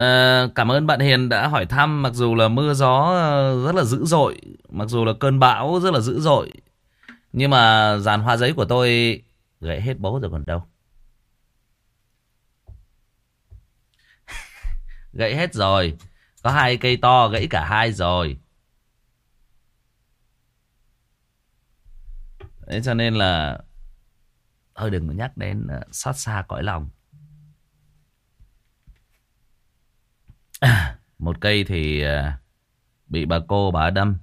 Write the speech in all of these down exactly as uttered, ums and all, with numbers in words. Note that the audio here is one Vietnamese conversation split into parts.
Ờ, cảm ơn bạn Hiền đã hỏi thăm. Mặc dù là mưa gió ờ, rất là dữ dội, mặc dù là cơn bão rất là dữ dội, nhưng mà dàn hoa giấy của tôi gãy hết bố rồi còn đâu. Gãy hết rồi. Có hai cây to gãy cả hai rồi. Thế cho nên là thôi đừng có nhắc đến ờ, xót xa cõi lòng. Một cây thì ờ, bị bà cô bà đâm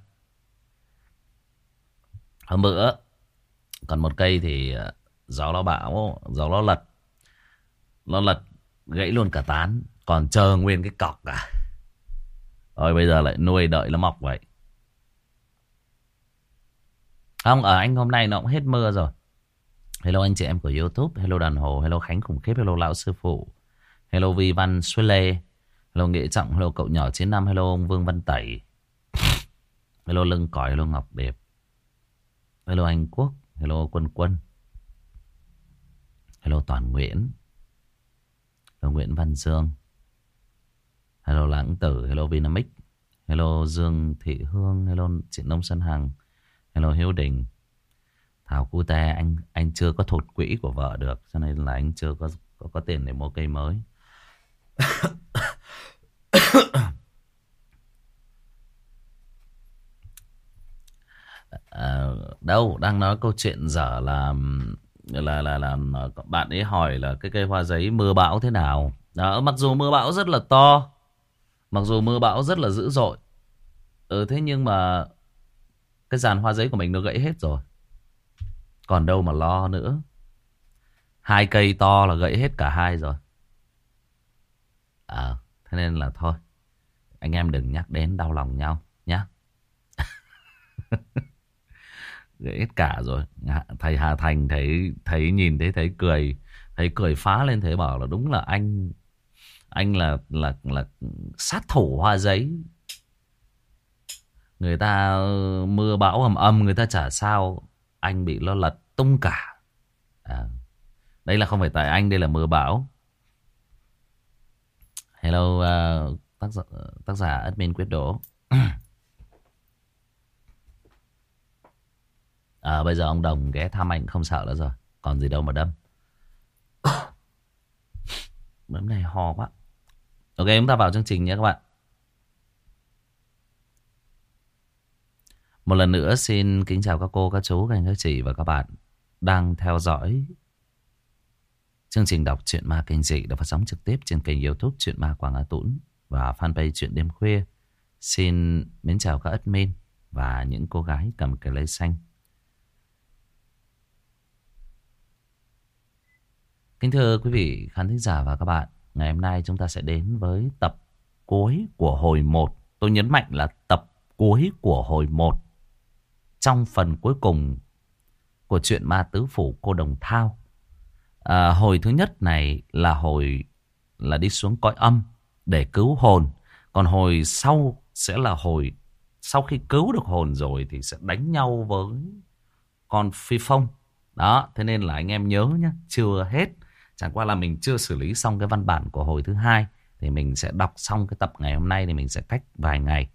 hôm bữa. Còn một cây thì ờ, gió nó bão, gió nó lật. Nó lật gãy luôn cả tán. Còn chờ nguyên cái cọc à. Rồi bây giờ lại nuôi đợi nó mọc vậy. Không, ở anh hôm nay nó cũng hết mưa rồi. Hello anh chị em của YouTube. Hello Đàn Hồ. Hello Khánh Khủng Khiếp. Hello Lão Sư Phụ. Hello Vi Văn Xuế Lê. Hello Nghệ Trọng. Hello cậu nhỏ chín năm. Hello ông Vương Văn Tẩy. Hello Lưng Còi. Hello Ngọc Điệp. Hello Anh Quốc. Hello Quân Quân. Hello Toàn Nguyễn. Hello Nguyễn Văn Dương. Hello Lãng Tử. Hello Vinamic. Hello Dương Thị Hương. Hello chị Nông Xuân Hằng. Hello Hiếu Đình. Thảo Cute, anh anh chưa có thụt quỹ của vợ được, cho nên là anh chưa có có, có tiền để mua cây mới. À, đâu đang nói câu chuyện dở là là là là bạn ấy hỏi là cái cây hoa giấy mưa bão thế nào. Đó, mặc dù mưa bão rất là to, mặc dù mưa bão rất là dữ dội, ừ, thế nhưng mà cái dàn hoa giấy của mình nó gãy hết rồi, còn đâu mà lo nữa. Hai cây to là gãy hết cả hai rồi. À, thế nên là thôi, anh em đừng nhắc đến đau lòng nhau nhé. Gãy hết cả rồi. Thầy Hà Thành thấy thấy nhìn thấy thấy cười, thấy cười phá lên, thấy bảo là đúng là anh anh là là là sát thủ hoa giấy. Người ta mưa bão ầm ầm người ta chả sao, anh bị nó lật tung cả. À, đây là không phải tại anh, đây là mưa bão. Hello uh, tác giả, tác giả admin Quyết Đỗ. À, bây giờ ông Đồng ghé thăm anh không sợ nữa rồi, còn gì đâu mà đâm. Bấm này ho quá. Ok, chúng ta vào chương trình nhé các bạn. Một lần nữa xin kính chào các cô, các chú, các anh, các chị và các bạn đang theo dõi chương trình đọc truyện ma kinh dị được phát sóng trực tiếp trên kênh YouTube Truyện Ma Quảng Á Tũng và fanpage Truyện Đêm Khuya. Xin mến chào các admin và những cô gái cầm cái lấy xanh. Kính thưa quý vị khán thính giả và các bạn, ngày hôm nay chúng ta sẽ đến với tập cuối của hồi một. Tôi nhấn mạnh là tập cuối của hồi một. Trong phần cuối cùng của truyện ma tứ phủ cô Đồng Thao. À, hồi thứ nhất này là hồi là đi xuống cõi âm để cứu hồn. Còn hồi sau sẽ là hồi sau khi cứu được hồn rồi thì sẽ đánh nhau với con Phi Phong. Đó, thế nên là anh em nhớ nhé, chưa hết. Chẳng qua là mình chưa xử lý xong cái văn bản của hồi thứ hai. Thì mình sẽ đọc xong cái tập ngày hôm nay thì mình sẽ cách vài ngày.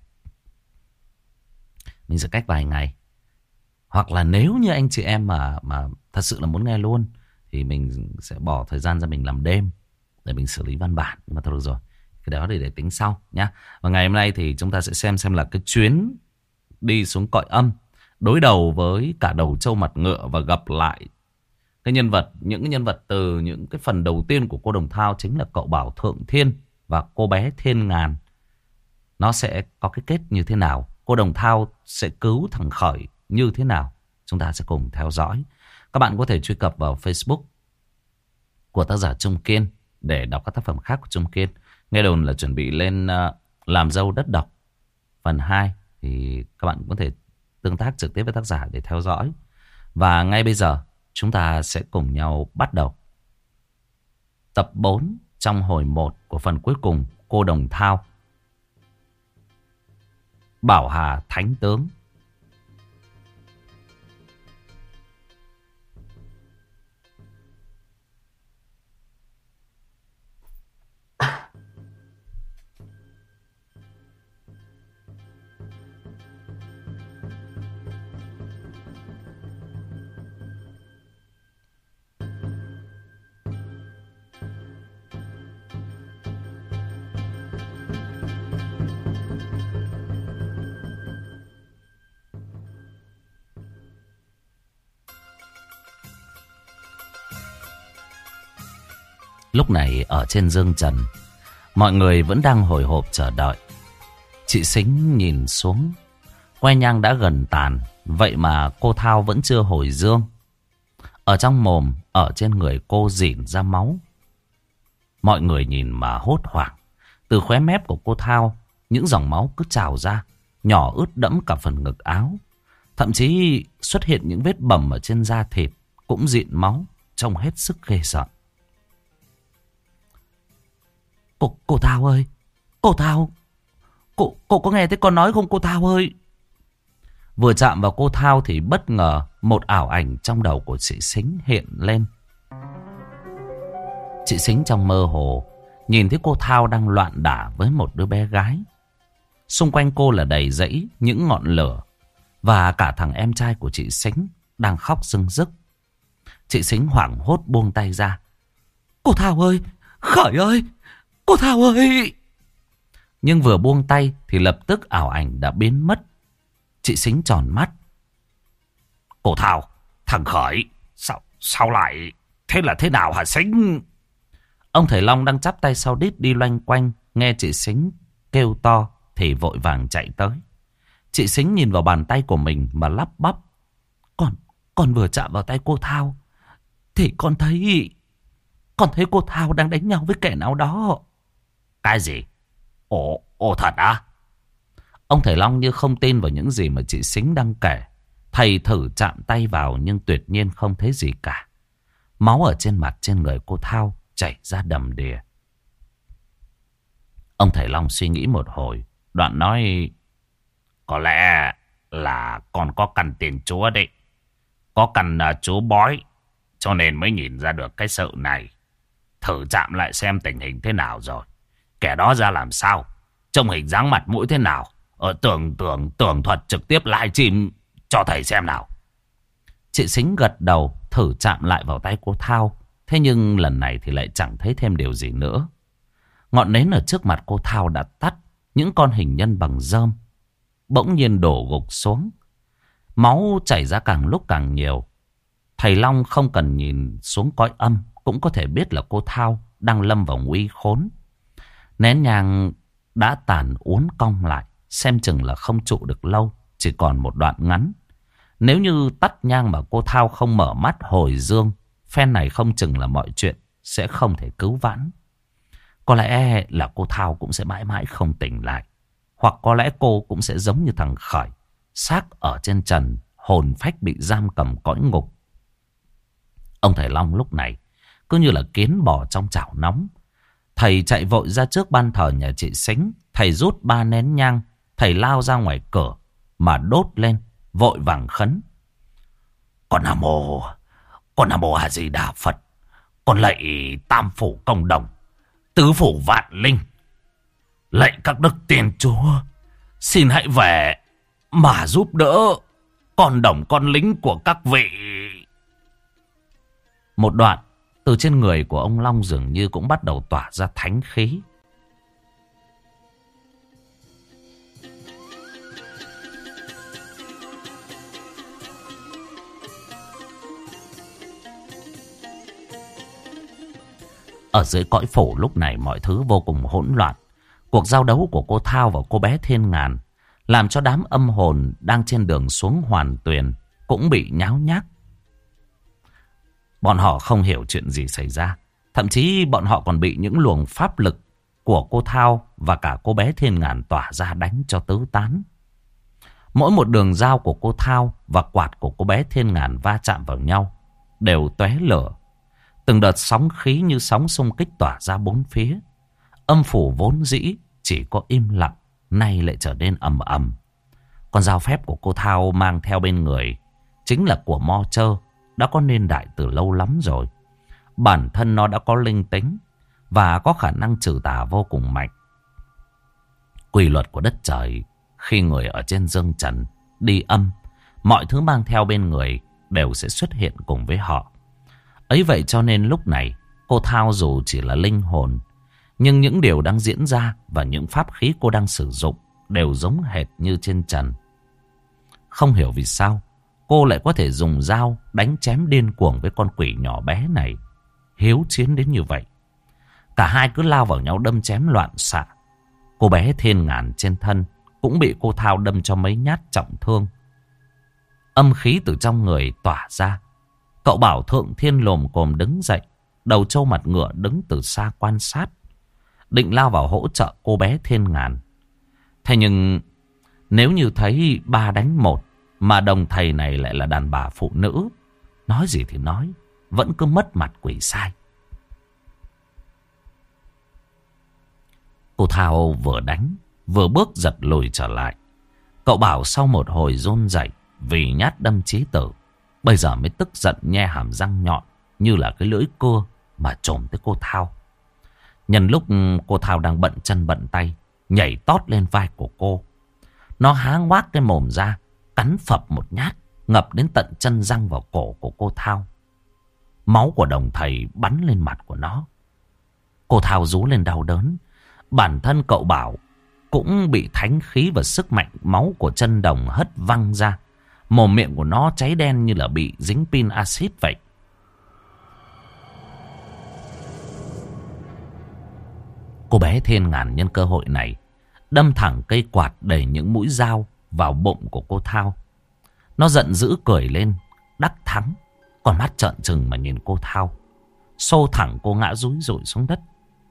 Mình sẽ cách vài ngày. Hoặc là nếu như anh chị em mà mà thật sự là muốn nghe luôn thì mình sẽ bỏ thời gian ra mình làm đêm để mình xử lý văn bản. Nhưng mà thôi được rồi, cái đó để để tính sau nhá. Và ngày hôm nay thì chúng ta sẽ xem xem là cái chuyến đi xuống cõi âm đối đầu với cả đầu trâu mặt ngựa và gặp lại cái nhân vật, những cái nhân vật từ những cái phần đầu tiên của cô Đồng Thao, chính là cậu Bảo Thượng Thiên và cô bé Thiên Ngàn. Nó sẽ có cái kết như thế nào? Cô Đồng Thao sẽ cứu thằng Khởi như thế nào? Chúng ta sẽ cùng theo dõi. Các bạn có thể truy cập vào Facebook của tác giả Trung Kiên để đọc các tác phẩm khác của Trung Kiên. Nghe đồn là chuẩn bị lên uh, làm dâu đất độc phần hai. Thì các bạn có thể tương tác trực tiếp với tác giả để theo dõi. Và ngay bây giờ chúng ta sẽ cùng nhau bắt đầu tập bốn trong hồi một của phần cuối cùng cô Đồng Thao. Bảo Hà Thánh Tướng. Lúc này ở trên dương trần, mọi người vẫn đang hồi hộp chờ đợi. Chị Sính nhìn xuống, que nhang đã gần tàn, vậy mà cô Thao vẫn chưa hồi dương. Ở trong mồm, ở trên người cô rỉn ra máu. Mọi người nhìn mà hốt hoảng. Từ khóe mép của cô Thao, những dòng máu cứ trào ra, nhỏ ướt đẫm cả phần ngực áo. Thậm chí xuất hiện những vết bầm ở trên da thịt, cũng rịn máu, trông hết sức ghê sợ. Cô, cô Thao ơi, cô Thao, cô, cô có nghe thấy con nói không cô Thao ơi? Vừa chạm vào cô Thao thì bất ngờ một ảo ảnh trong đầu của chị Sính hiện lên. Chị Sính trong mơ hồ nhìn thấy cô Thao đang loạn đả với một đứa bé gái. Xung quanh cô là đầy rẫy những ngọn lửa, và cả thằng em trai của chị Sính đang khóc rưng rức. Chị Sính hoảng hốt buông tay ra. Cô Thao ơi, Khởi ơi, cô Thao ơi. Nhưng vừa buông tay thì lập tức ảo ảnh đã biến mất. Chị Sính tròn mắt. Cô Thao, thằng Khởi, sao, sao lại, thế là thế nào hả Sính? Ông thầy Long đang chắp tay sau đít đi loanh quanh, nghe chị Sính kêu to thì vội vàng chạy tới. Chị Sính nhìn vào bàn tay của mình mà lắp bắp. Con, con vừa chạm vào tay cô Thao thì con thấy, con thấy cô Thao đang đánh nhau với kẻ nào đó. Cái gì? Ồ, ồ thật à? Ông thầy Long như không tin vào những gì mà chị Sính đang kể. Thầy thử chạm tay vào nhưng tuyệt nhiên không thấy gì cả. Máu ở trên mặt trên người cô Thao chảy ra đầm đìa. Ông thầy Long suy nghĩ một hồi, đoạn nói: Có lẽ là con có căn tiền chúa đấy. Có căn uh, chúa bói, cho nên mới nhìn ra được cái sự này. Thử chạm lại xem tình hình thế nào rồi. Kẻ đó ra làm sao, trông hình dáng mặt mũi thế nào. Ở tưởng tưởng tưởng thuật trực tiếp livestream cho thầy xem nào. Chị Sính gật đầu, thử chạm lại vào tay cô Thao. Thế nhưng lần này thì lại chẳng thấy thêm điều gì nữa. Ngọn nến ở trước mặt cô Thao đã tắt. Những con hình nhân bằng rơm bỗng nhiên đổ gục xuống. Máu chảy ra càng lúc càng nhiều. Thầy Long không cần nhìn xuống cõi âm cũng có thể biết là cô Thao đang lâm vào nguy khốn. Nén nhang đã tàn uốn cong lại, xem chừng là không trụ được lâu, chỉ còn một đoạn ngắn. Nếu như tắt nhang mà cô Thao không mở mắt hồi dương, phen này không chừng là mọi chuyện sẽ không thể cứu vãn. Có lẽ là cô Thao cũng sẽ mãi mãi không tỉnh lại. Hoặc có lẽ cô cũng sẽ giống như thằng Khởi, xác ở trên trần, hồn phách bị giam cầm cõi ngục. Ông thầy Long lúc này cứ như là kiến bò trong chảo nóng. Thầy chạy vội ra trước ban thờ nhà chị Sính. Thầy rút ba nén nhang. Thầy lao ra ngoài cửa mà đốt lên, vội vàng khấn: Con Nam Mô, Con Nam Mô A Di Đà Phật. Con lạy Tam Phủ Công Đồng, Tứ Phủ Vạn Linh, lạy các đức tiên chúa, xin hãy về mà giúp đỡ con đồng con lính của các vị. Một đoạn từ trên người của ông Long dường như cũng bắt đầu tỏa ra thánh khí. Ở dưới cõi phủ lúc này mọi thứ vô cùng hỗn loạn. Cuộc giao đấu của cô Thao và cô bé Thiên Ngàn làm cho đám âm hồn đang trên đường xuống Hoàn Tuyền cũng bị nháo nhác. Bọn họ không hiểu chuyện gì xảy ra. Thậm chí bọn họ còn bị những luồng pháp lực của cô Thao và cả cô bé Thiên Ngàn tỏa ra đánh cho tứ tán. Mỗi một đường dao của cô Thao và quạt của cô bé Thiên Ngàn va chạm vào nhau đều tóe lửa. Từng đợt sóng khí như sóng xung kích tỏa ra bốn phía. Âm phủ vốn dĩ chỉ có im lặng, nay lại trở nên ầm ầm. Con dao phép của cô Thao mang theo bên người chính là của Mo Chơ, đã có niên đại từ lâu lắm rồi. Bản thân nó đã có linh tính và có khả năng trừ tà vô cùng mạnh. Quy luật của đất trời, khi người ở trên dương trần đi âm, mọi thứ mang theo bên người đều sẽ xuất hiện cùng với họ. Ấy vậy cho nên lúc này cô Thao dù chỉ là linh hồn, nhưng những điều đang diễn ra và những pháp khí cô đang sử dụng đều giống hệt như trên trần. Không hiểu vì sao cô lại có thể dùng dao đánh chém điên cuồng với con quỷ nhỏ bé này, hiếu chiến đến như vậy. Cả hai cứ lao vào nhau đâm chém loạn xạ. Cô bé Thiên Ngàn trên thân cũng bị cô Thao đâm cho mấy nhát trọng thương. Âm khí từ trong người tỏa ra. Cậu Bảo Thượng Thiên lồm cồm đứng dậy, đầu trâu mặt ngựa đứng từ xa quan sát, định lao vào hỗ trợ cô bé Thiên Ngàn. Thế nhưng nếu như thấy ba đánh một mà đồng thầy này lại là đàn bà phụ nữ, nói gì thì nói, vẫn cứ mất mặt quỷ sai. Cô Thao vừa đánh vừa bước giật lùi trở lại. Cậu Bảo sau một hồi run rẩy vì nhát đâm chí tử, bây giờ mới tức giận nhe hàm răng nhọn như là cái lưỡi cưa mà chồm tới cô Thao. Nhân lúc cô Thao đang bận chân bận tay, nhảy tót lên vai của cô. Nó há ngoác cái mồm ra, cắn phập một nhát, ngập đến tận chân răng vào cổ của cô Thao. Máu của đồng thầy bắn lên mặt của nó. Cô Thao rú lên đau đớn. Bản thân cậu Bảo cũng bị thánh khí và sức mạnh máu của chân đồng hất văng ra. Mồm miệng của nó cháy đen như là bị dính pin axit vậy. Cô bé Thiên Ngàn nhân cơ hội này đâm thẳng cây quạt đầy những mũi dao vào bụng của cô Thao. Nó giận dữ cười lên, đắc thắng, còn mắt trợn trừng mà nhìn cô Thao. Xô thẳng cô ngã rúi rụi xuống đất.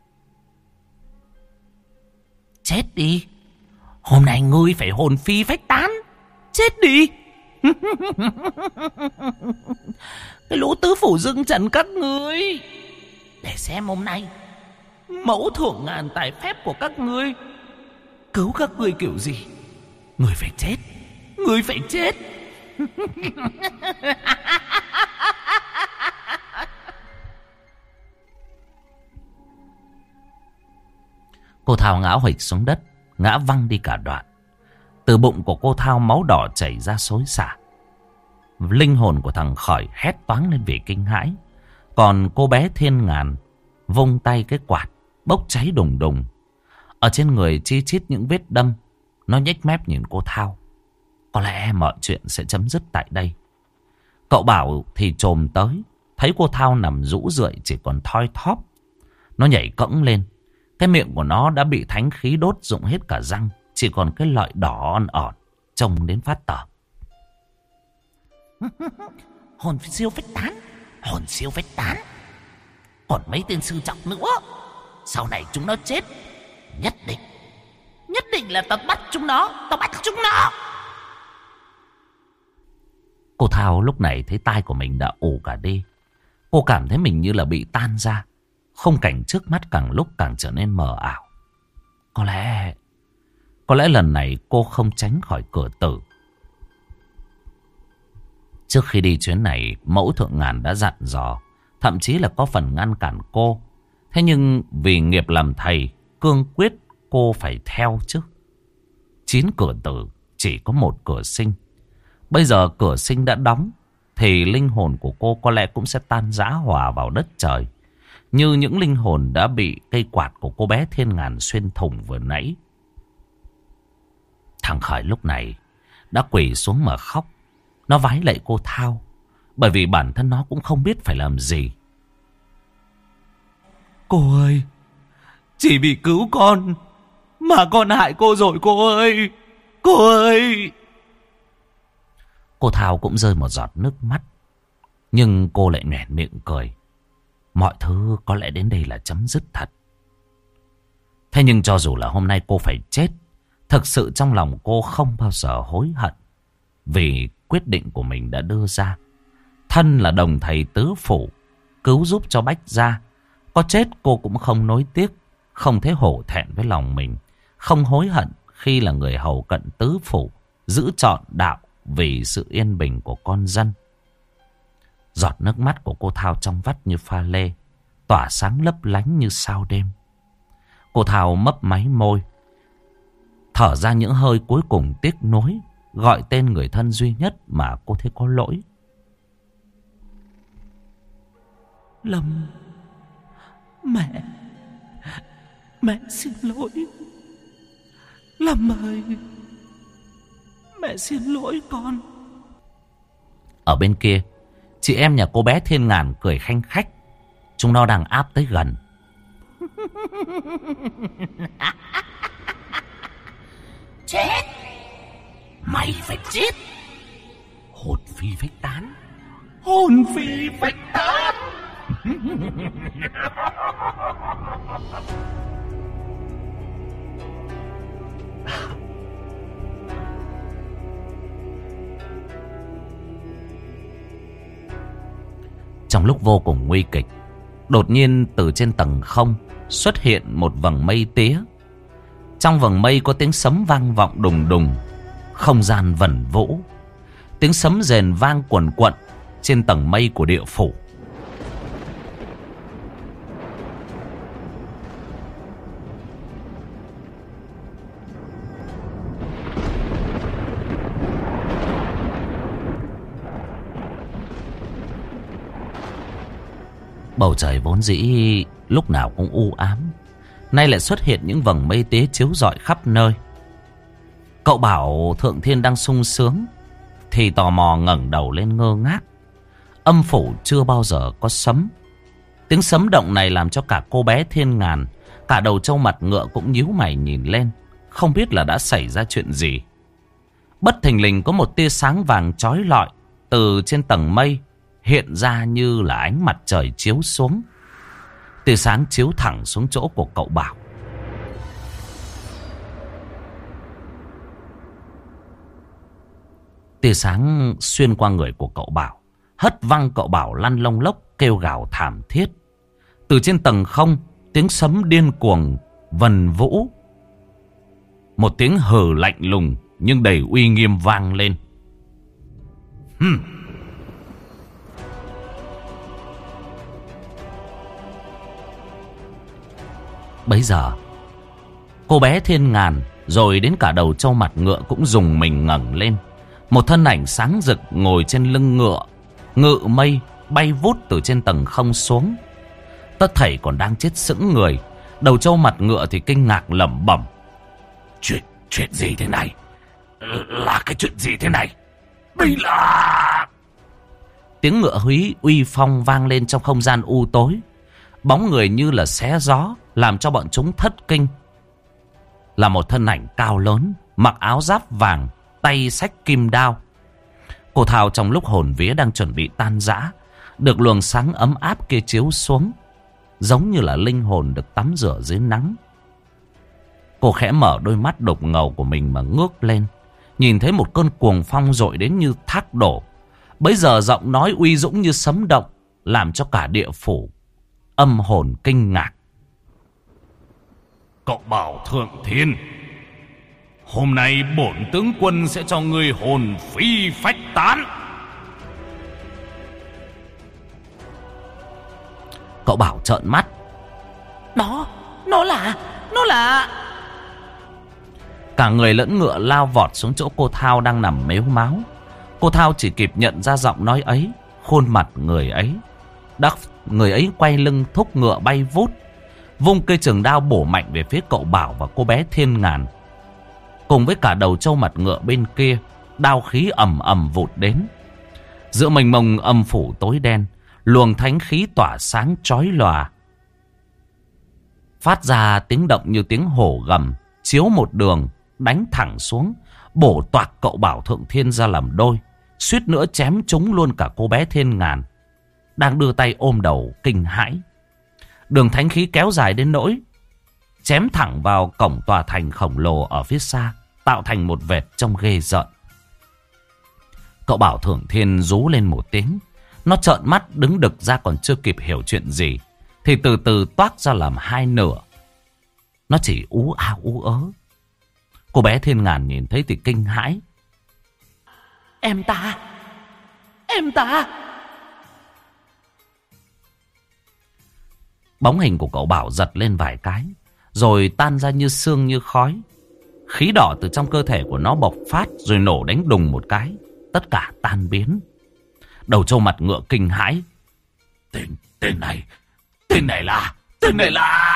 Chết đi, hôm nay ngươi phải hồn phi phách tán. Chết đi. Cái lũ tứ phủ dưng trần các ngươi. Để xem hôm nay mẫu thượng ngàn tài phép của các ngươi cứu các ngươi kiểu gì. Ngươi phải chết, ngươi phải chết. Cô Thao ngã huỵch xuống đất, ngã văng đi cả đoạn. Từ bụng của cô Thao máu đỏ chảy ra xối xả. Linh hồn của thằng Khởi hét toáng lên vì kinh hãi. Còn cô bé Thiên Ngàn vung tay cái quạt bốc cháy đùng đùng. Ở trên người chi chít những vết đâm. Nó nhếch mép nhìn cô Thao. Có lẽ mọi chuyện sẽ chấm dứt tại đây. Cậu Bảo thì chồm tới, thấy cô Thao nằm rũ rượi chỉ còn thoi thóp. Nó nhảy cẫng lên. Cái miệng của nó đã bị thánh khí đốt rụng hết cả răng, chỉ còn cái lợi đỏ on ỏn, trông đến phát tở. Hồn siêu phách tán, hồn siêu phách tán. Còn mấy tên sư trọng nữa, sau này chúng nó chết, nhất định, nhất định là tao bắt chúng nó, tao bắt chúng nó. Cô Thao lúc này thấy tai của mình đã ù cả đi. Cô cảm thấy mình như là bị tan ra. Khung cảnh trước mắt càng lúc càng trở nên mờ ảo. Có lẽ Có lẽ lần này cô không tránh khỏi cửa tử. Trước khi đi chuyến này, mẫu thượng ngàn đã dặn dò, thậm chí là có phần ngăn cản cô. Thế nhưng vì nghiệp làm thầy, cương quyết cô phải theo chứ. Chín cửa tử, chỉ có một cửa sinh. Bây giờ cửa sinh đã đóng, thì linh hồn của cô có lẽ cũng sẽ tan rã hòa vào đất trời, như những linh hồn đã bị cây quạt của cô bé Thiên Ngàn xuyên thủng vừa nãy. Thằng Khởi lúc này đã quỳ xuống mà khóc. Nó vái lạy cô Thao, bởi vì bản thân nó cũng không biết phải làm gì. Cô ơi, chỉ vì cứu con mà con hại cô rồi cô ơi. Cô ơi. Cô Thao cũng rơi một giọt nước mắt, nhưng cô lại nhoẻn miệng cười. Mọi thứ có lẽ đến đây là chấm dứt thật. Thế nhưng cho dù là hôm nay cô phải chết, thực sự trong lòng cô không bao giờ hối hận vì quyết định của mình đã đưa ra. Thân là đồng thầy tứ phủ, cứu giúp cho Bách gia, có chết cô cũng không nối tiếc, không thấy hổ thẹn với lòng mình, không hối hận khi là người hầu cận tứ phủ, giữ trọn đạo vì sự yên bình của con dân. Giọt nước mắt của cô Thao trong vắt như pha lê, tỏa sáng lấp lánh như sao đêm. Cô Thao mấp máy môi, thở ra những hơi cuối cùng tiếc nuối, gọi tên người thân duy nhất mà cô thấy có lỗi. Lâm, mẹ, mẹ xin lỗi. Lâm ơi, mẹ xin lỗi con. Ở bên kia, chị em nhà cô bé Thiên Ngàn cười khanh khách. Chúng nó đang áp tới gần. Chết! Mày phải chết! Hồn phi phách tán! Hồn phi phách tán! Trong lúc vô cùng nguy kịch, đột nhiên từ trên tầng không xuất hiện một vầng mây tía. Trong vầng mây có tiếng sấm vang vọng đùng đùng, không gian vẩn vũ. Tiếng sấm rền vang quần quận trên tầng mây của địa phủ. Bầu trời vốn dĩ lúc nào cũng u ám, nay lại xuất hiện những vầng mây tía chiếu rọi khắp nơi. Cậu Bảo Thượng Thiên đang sung sướng thì tò mò ngẩng đầu lên ngơ ngác. Âm phủ chưa bao giờ có sấm. Tiếng sấm động này làm cho cả cô bé Thiên Ngàn, cả đầu trâu mặt ngựa cũng nhíu mày nhìn lên, không biết là đã xảy ra chuyện gì. Bất thình lình có một tia sáng vàng chói lọi từ trên tầng mây hiện ra như là ánh mặt trời chiếu xuống. Tia sáng chiếu thẳng xuống chỗ của cậu Bảo. Tia sáng xuyên qua người của cậu Bảo, hất văng cậu Bảo lăn lông lốc kêu gào thảm thiết. Từ trên tầng không, tiếng sấm điên cuồng vần vũ. Một tiếng hừ lạnh lùng nhưng đầy uy nghiêm vang lên. Hừm. Bấy giờ cô bé Thiên Ngàn rồi đến cả đầu trâu mặt ngựa cũng dùng mình ngẩng lên. Một thân ảnh sáng rực ngồi trên lưng ngựa, ngự mây bay vút từ trên tầng không xuống. Tất thảy còn đang chết sững người. Đầu trâu mặt ngựa thì kinh ngạc lẩm bẩm: Chuyện, chuyện gì thế này? Là cái chuyện gì thế này? Đây là... Tiếng ngựa húy uy phong vang lên trong không gian u tối. Bóng người như là xé gió, làm cho bọn chúng thất kinh. Là một thân ảnh cao lớn, mặc áo giáp vàng, tay xách kim đao. Cô Thao trong lúc hồn vía đang chuẩn bị tan rã, được luồng sáng ấm áp kia chiếu xuống, giống như là linh hồn được tắm rửa dưới nắng. Cô khẽ mở đôi mắt đục ngầu của mình mà ngước lên, nhìn thấy một cơn cuồng phong dội đến như thác đổ. Bấy giờ giọng nói uy dũng như sấm động, làm cho cả địa phủ âm hồn kinh ngạc. Cậu Bảo Thượng Thiên, hôm nay bổn tướng quân sẽ cho ngươi hồn phi phách tán. Cậu Bảo trợn mắt. Nó, nó là, nó là... Cả người lẫn ngựa lao vọt xuống chỗ cô Thao đang nằm mếu máu. Cô Thao chỉ kịp nhận ra giọng nói ấy, khuôn mặt người ấy. Đắc người ấy quay lưng thúc ngựa bay vút, vung cây trường đao bổ mạnh về phía cậu Bảo và cô bé Thiên Ngàn. Cùng với cả đầu trâu mặt ngựa bên kia, đao khí ầm ầm vụt đến. Giữa mênh mông âm phủ tối đen, luồng thánh khí tỏa sáng chói lòa, phát ra tiếng động như tiếng hổ gầm, chiếu một đường đánh thẳng xuống, bổ toạc cậu Bảo Thượng Thiên ra làm đôi, suýt nữa chém trúng luôn cả cô bé Thiên Ngàn đang đưa tay ôm đầu kinh hãi. Đường thánh khí kéo dài đến nỗi chém thẳng vào cổng tòa thành khổng lồ ở phía xa, tạo thành một vệt trông ghê rợn. Cậu Bảo Thượng Thiên rú lên một tiếng. Nó trợn mắt đứng đực ra, còn chưa kịp hiểu chuyện gì thì từ từ toác ra làm hai nửa. Nó chỉ ú a ú ớ. Cô bé Thiên Ngàn nhìn thấy thì kinh hãi. Em ta, em ta. Bóng hình của cậu Bảo giật lên vài cái, rồi tan ra như sương như khói. Khí đỏ từ trong cơ thể của nó bộc phát, rồi nổ đánh đùng một cái. Tất cả tan biến. Đầu trâu mặt ngựa kinh hãi. Tên, tên này, tên này là, tên này là...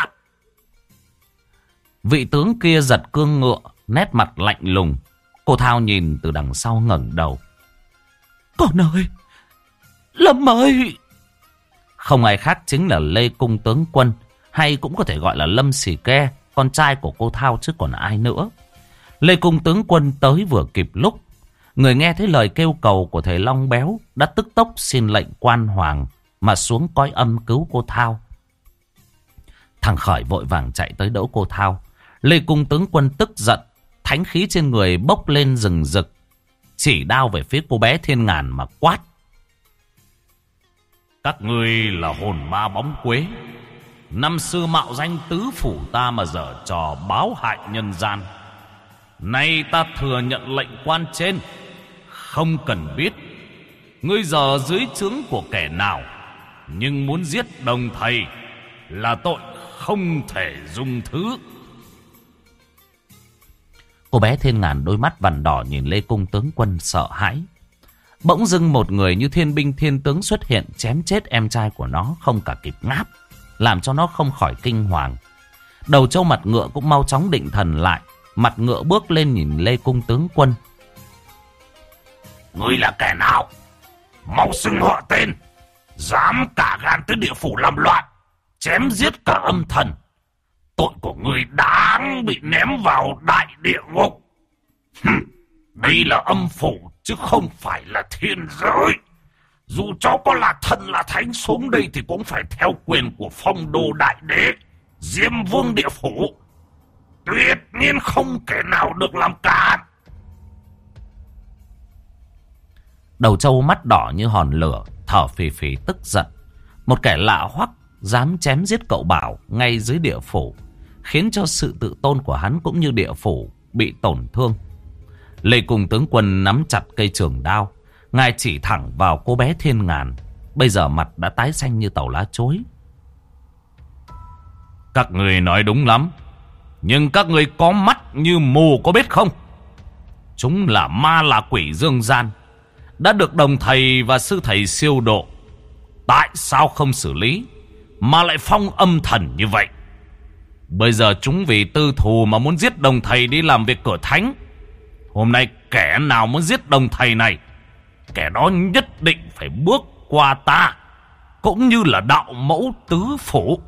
Vị tướng kia giật cương ngựa, nét mặt lạnh lùng. Cô Thao nhìn từ đằng sau ngẩng đầu. Con ơi, Lâm ơi! Không ai khác chính là Lê Cung tướng quân, hay cũng có thể gọi là Lâm Xì Ke, con trai của cô Thao chứ còn ai nữa. Lê Cung tướng quân tới vừa kịp lúc. Người nghe thấy lời kêu cầu của thầy Long Béo đã tức tốc xin lệnh quan hoàng mà xuống cõi âm cứu cô Thao. Thằng Khởi vội vàng chạy tới đỡ cô Thao. Lê Cung tướng quân tức giận, thánh khí trên người bốc lên rừng rực, chỉ đao về phía cô bé Thiên Ngàn mà quát: các ngươi là hồn ma bóng quế, năm xưa mạo danh tứ phủ ta mà giở trò báo hại nhân gian. Nay ta thừa nhận lệnh quan trên, không cần biết ngươi giờ dưới trướng của kẻ nào, nhưng muốn giết đồng thầy là tội không thể dung thứ. Cô bé Thiên Ngàn đôi mắt vằn đỏ nhìn Lê Cung tướng quân sợ hãi. Bỗng dưng một người như thiên binh thiên tướng xuất hiện chém chết em trai của nó không cả kịp ngáp, làm cho nó không khỏi kinh hoàng. Đầu trâu mặt ngựa cũng mau chóng định thần lại. Mặt ngựa bước lên nhìn Lê Cung tướng quân: ngươi là kẻ nào? Mau xưng họ tên, dám cả gan tới địa phủ làm loạn, chém giết cả âm thần. Tội của ngươi đáng bị ném vào đại địa ngục. Hừm, đây là âm phủ chứ không phải là thiên giới. Dù cháu có là thần là thánh xuống đây thì cũng phải theo quyền của phong đô đại đế, Diêm Vương địa phủ. Tuyệt nhiên không kẻ nào được làm cản. Đầu trâu mắt đỏ như hòn lửa, thở phì phì tức giận. Một kẻ lạ hoắc dám chém giết cậu Bảo ngay dưới địa phủ, khiến cho sự tự tôn của hắn cũng như địa phủ bị tổn thương. Lê Cung tướng quân nắm chặt cây trường đao, ngài chỉ thẳng vào cô bé Thiên Ngàn, bây giờ mặt đã tái xanh như tàu lá chuối. Các người nói đúng lắm, nhưng các người có mắt như mù có biết không? Chúng là ma là quỷ dương gian, đã được đồng thầy và sư thầy siêu độ. Tại sao không xử lý mà lại phong âm thần như vậy? Bây giờ chúng vì tư thù mà muốn giết đồng thầy đi làm việc cửa thánh. Hôm nay kẻ nào muốn giết đồng thầy này, kẻ đó nhất định phải bước qua ta, cũng như là đạo mẫu tứ phủ.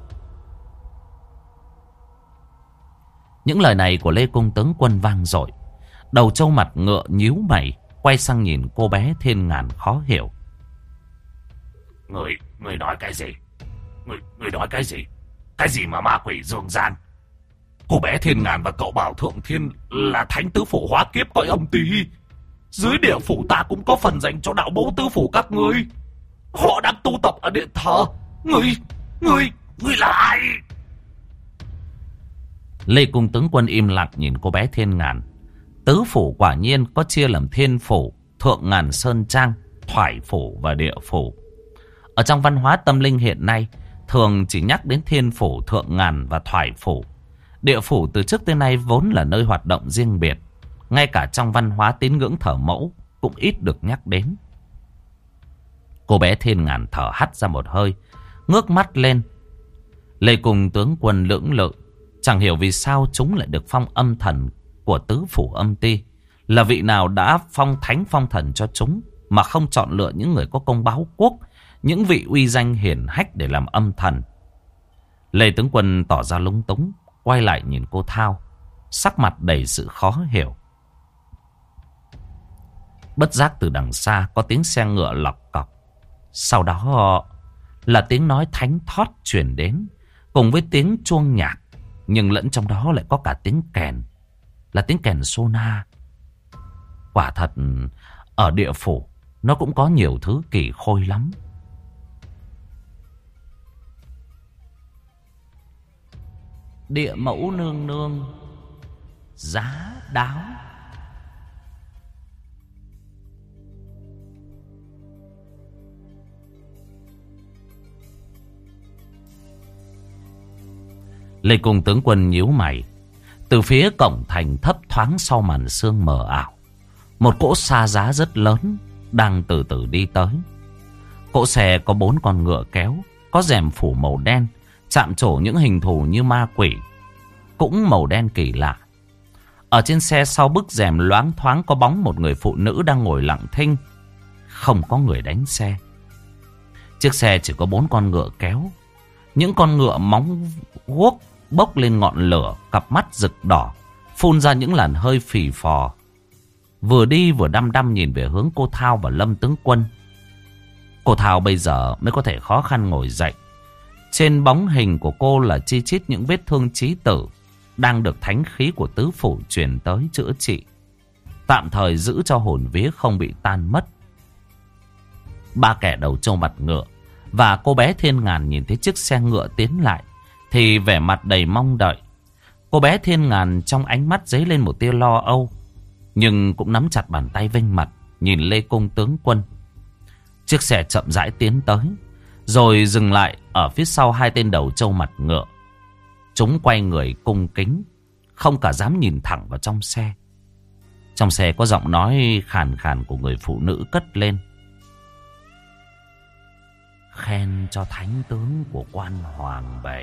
Những lời này của Lê Cung tướng quân vang dội. Đầu trâu mặt ngựa nhíu mày, quay sang nhìn cô bé Thiên Ngàn khó hiểu. Người, người nói cái gì? Người, người nói cái gì? Cái gì mà ma quỷ dương gian? Cô bé Thiên Ngàn và cậu Bảo Thượng Thiên là thánh tứ phủ hóa kiếp cõi âm tí. Dưới địa phủ ta cũng có phần dành cho đạo mẫu tứ phủ các ngươi. Họ đang tu tập ở điện thờ. Ngươi, ngươi, ngươi là ai? Lê Cung tướng quân im lặng nhìn cô bé Thiên Ngàn. Tứ phủ quả nhiên có chia làm thiên phủ, thượng ngàn sơn trang, thoại phủ và địa phủ. Ở trong văn hóa tâm linh hiện nay, thường chỉ nhắc đến thiên phủ, thượng ngàn và thoại phủ. Địa phủ từ trước tới nay vốn là nơi hoạt động riêng biệt. Ngay cả trong văn hóa tín ngưỡng thờ mẫu cũng ít được nhắc đến. Cô bé Thiên Ngàn thở hắt ra một hơi, ngước mắt lên. Lê Cung tướng quân lưỡng lự, chẳng hiểu vì sao chúng lại được phong âm thần của tứ phủ âm ti. Là vị nào đã phong thánh phong thần cho chúng mà không chọn lựa những người có công báo quốc, những vị uy danh hiển hách để làm âm thần? Lê tướng quân tỏ ra lúng túng, quay lại nhìn cô Thao, sắc mặt đầy sự khó hiểu. Bất giác từ đằng xa có tiếng xe ngựa lọc cọc. Sau đó là tiếng nói thánh thót truyền đến, cùng với tiếng chuông nhạc, nhưng lẫn trong đó lại có cả tiếng kèn, là tiếng kèn sona. Quả thật ở địa phủ nó cũng có nhiều thứ kỳ khôi lắm. Địa mẫu nương nương giá đáo. Lê Cung tướng quân nhíu mày. Từ phía cổng thành thấp thoáng sau màn sương mờ ảo, một cỗ xa giá rất lớn đang từ từ đi tới. Cỗ xe có bốn con ngựa kéo, có rèm phủ màu đen, chạm trổ những hình thù như ma quỷ, cũng màu đen kỳ lạ. Ở trên xe sau bức rèm loáng thoáng có bóng một người phụ nữ đang ngồi lặng thinh. Không có người đánh xe. Chiếc xe chỉ có bốn con ngựa kéo, Những con ngựa móng guốc bốc lên ngọn lửa, cặp mắt rực đỏ, phun ra những làn hơi phì phò. Vừa đi vừa đăm đăm nhìn về hướng cô Thao và Lâm tướng quân. Cô Thao bây giờ mới có thể khó khăn ngồi dậy. Trên bóng hình của cô là chi chít những vết thương chí tử đang được thánh khí của tứ phủ truyền tới chữa trị, tạm thời giữ cho hồn vía không bị tan mất. Ba kẻ đầu trâu mặt ngựa và cô bé Thiên Ngàn nhìn thấy chiếc xe ngựa tiến lại thì vẻ mặt đầy mong đợi. Cô bé Thiên Ngàn trong ánh mắt dấy lên một tia lo âu, nhưng cũng nắm chặt bàn tay vênh mặt nhìn Lê Cung tướng quân. Chiếc xe chậm rãi tiến tới, rồi dừng lại ở phía sau hai tên đầu trâu mặt ngựa. Chúng quay người cung kính, không cả dám nhìn thẳng vào trong xe. Trong xe có giọng nói khàn khàn của người phụ nữ cất lên: "Khen cho thánh tướng của quan hoàng bảy."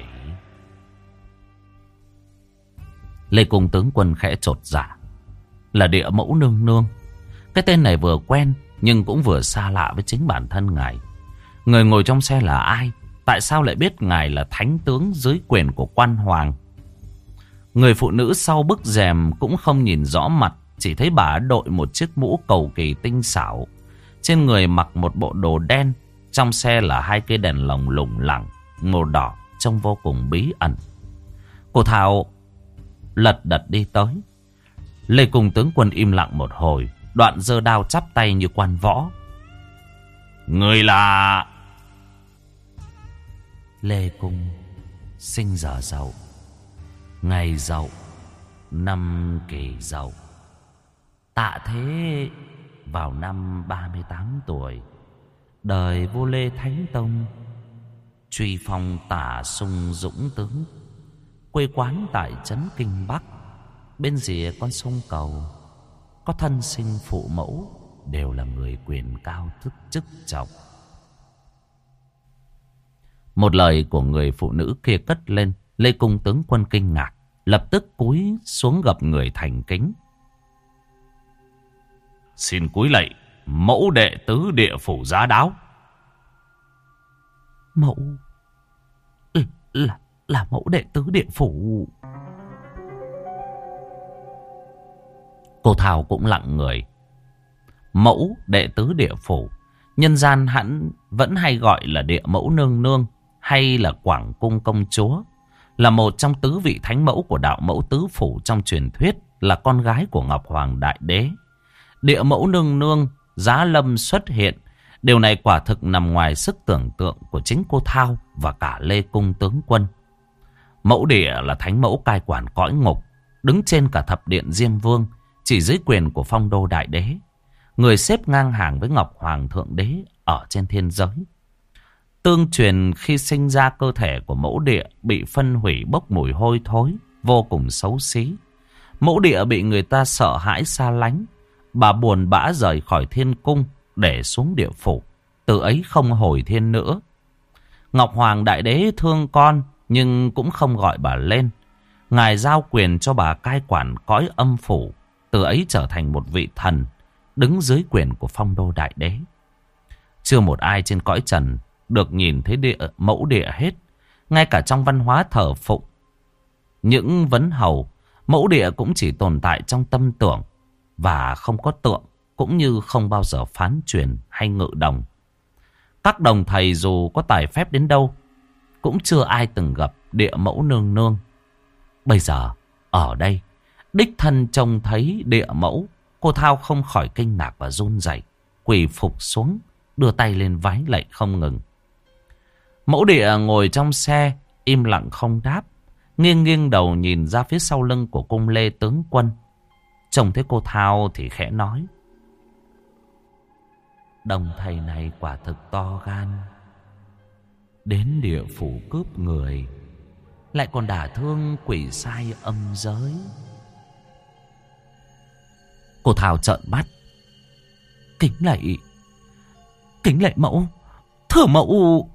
Lê Cung tướng quân khẽ chột dạ. Là Địa Mẫu nương nương. Cái tên này vừa quen nhưng cũng vừa xa lạ với chính bản thân ngài. Người ngồi trong xe là ai? Tại sao lại biết ngài là thánh tướng dưới quyền của quan hoàng? Người phụ nữ sau bức rèm cũng không nhìn rõ mặt, chỉ thấy bà đội một chiếc mũ cầu kỳ tinh xảo, trên người mặc một bộ đồ đen. Trong xe là hai cây đèn lồng lủng lẳng màu đỏ, trông vô cùng bí ẩn. Cô Thảo lật đật đi tới. Lê Cung tướng quân im lặng một hồi, đoạn giơ đao chắp tay như quan võ. "Người là..." "Lê Cung sinh giờ Dậu, ngày Dậu, năm Kỷ Dậu, tạ thế vào năm ba mươi tám tuổi, đời vua Lê Thánh Tông, truy phong tả sung dũng tướng, quê quán tại trấn Kinh Bắc, bên rìa con sông Cầu, có thân sinh phụ mẫu, đều là người quyền cao thức chức trọng." Một lời của người phụ nữ kia cất lên. Lê Cung tướng quân kinh ngạc, lập tức cúi xuống gập người thành kính. "Xin cúi lạy mẫu đệ tứ địa phủ Giá Đáo." "Mẫu là, là mẫu đệ tứ địa phủ." Cô Thảo cũng lặng người. Mẫu đệ tứ địa phủ, nhân gian hẳn vẫn hay gọi là Địa Mẫu nương nương hay là Quảng Cung công chúa, là một trong tứ vị thánh mẫu của đạo mẫu tứ phủ trong truyền thuyết, là con gái của Ngọc Hoàng Đại Đế. Địa Mẫu nương nương giá lâm xuất hiện, điều này quả thực nằm ngoài sức tưởng tượng của chính cô Thao và cả Lê Cung tướng quân. Mẫu địa là thánh mẫu cai quản cõi ngục, đứng trên cả thập điện Diêm Vương, chỉ dưới quyền của Phong Đô Đại Đế, người xếp ngang hàng với Ngọc Hoàng Thượng Đế ở trên thiên giới. Tương truyền khi sinh ra, cơ thể của mẫu địa bị phân hủy, bốc mùi hôi thối, vô cùng xấu xí. Mẫu địa bị người ta sợ hãi xa lánh. Bà buồn bã rời khỏi thiên cung để xuống địa phủ, từ ấy không hồi thiên nữa. Ngọc Hoàng Đại Đế thương con nhưng cũng không gọi bà lên. Ngài giao quyền cho bà cai quản cõi âm phủ, từ ấy trở thành một vị thần đứng dưới quyền của Phong Đô Đại Đế. Chưa một ai trên cõi trần được nhìn thấy địa, mẫu địa hết. Ngay cả trong văn hóa thờ phụng những vấn hầu, mẫu địa cũng chỉ tồn tại trong tâm tưởng và không có tượng, cũng như không bao giờ phán truyền hay ngự đồng. Các đồng thầy dù có tài phép đến đâu cũng chưa ai từng gặp Địa Mẫu nương nương. Bây giờ ở đây đích thân trông thấy Địa Mẫu, cô Thao không khỏi kinh ngạc và run rẩy, quỳ phục xuống, đưa tay lên vái lạy không ngừng. Mẫu địa ngồi trong xe im lặng không đáp, nghiêng nghiêng đầu nhìn ra phía sau lưng của cung Lê tướng quân. Trông thấy cô Thao thì khẽ nói: "Đồng thầy này quả thực to gan, đến địa phủ cướp người, lại còn đả thương quỷ sai âm giới." Cô Thao trợn mắt: "Kính lạy, kính lạy mẫu, thưa mẫu."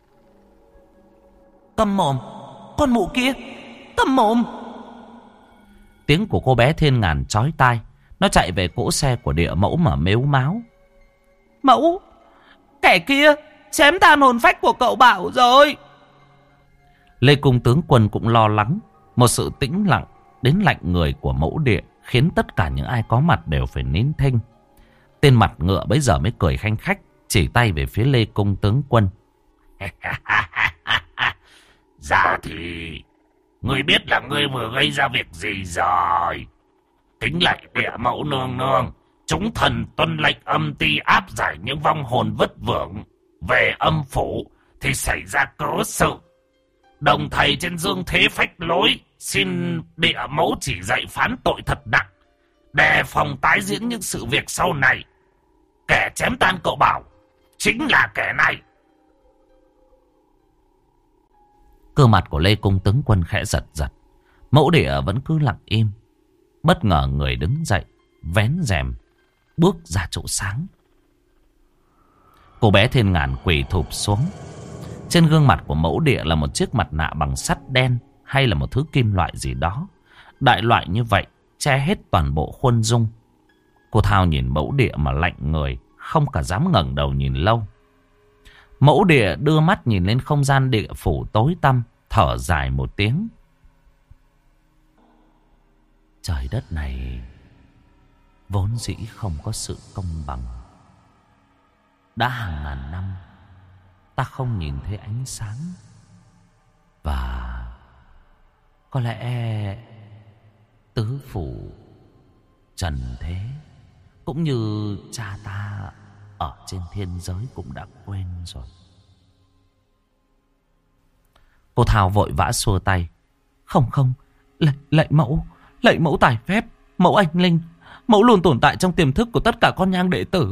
"Câm mồm, con mụ kia, câm mồm!" Tiếng của cô bé Thiên Ngàn chói tai. Nó chạy về cỗ xe của Địa Mẫu mà mếu máo: "Mẫu, kẻ kia chém tan hồn phách của cậu Bảo rồi." Lê Cung tướng quân cũng lo lắng. Một sự tĩnh lặng đến lạnh người của Mẫu Địa khiến tất cả những ai có mặt đều phải nín thinh. Tên mặt ngựa bấy giờ mới cười khanh khách, chỉ tay về phía Lê Cung tướng quân. Dạ thì ngươi biết là ngươi vừa gây ra việc gì rồi. Kính lạy Địa Mẫu nương nương, chúng thần tuân lệnh âm ti áp giải những vong hồn vất vưởng về âm phủ thì xảy ra cớ sự. Đồng thầy trên dương thế phách lối, xin Địa Mẫu chỉ dạy phán tội thật nặng, đề phòng tái diễn những sự việc sau này. Kẻ chém tan cậu Bảo chính là kẻ này. Cơ mặt của Lê Cung tướng quân khẽ giật giật. Mẫu Địa vẫn cứ lặng im. Bất ngờ người đứng dậy, vén rèm, bước ra chỗ sáng. Cô bé Thiên Ngàn quỳ thụp xuống. Trên gương mặt của Mẫu Địa là một chiếc mặt nạ bằng sắt đen hay là một thứ kim loại gì đó. Đại loại như vậy, che hết toàn bộ khuôn dung. Cô Thao nhìn Mẫu Địa mà lạnh người, không cả dám ngẩng đầu nhìn lâu. Mẫu Địa đưa mắt nhìn lên không gian địa phủ tối tăm, thở dài một tiếng. Trời đất này vốn dĩ không có sự công bằng. Đã hàng ngàn năm ta không nhìn thấy ánh sáng. Và có lẽ tứ phủ trần thế cũng như cha ta ở trên thiên giới cũng đã quên rồi. Cô Thảo vội vã xua tay. Không không, lạy, lạy mẫu, lạy mẫu tài phép, mẫu anh linh, mẫu luôn tồn tại trong tiềm thức của tất cả con nhang đệ tử.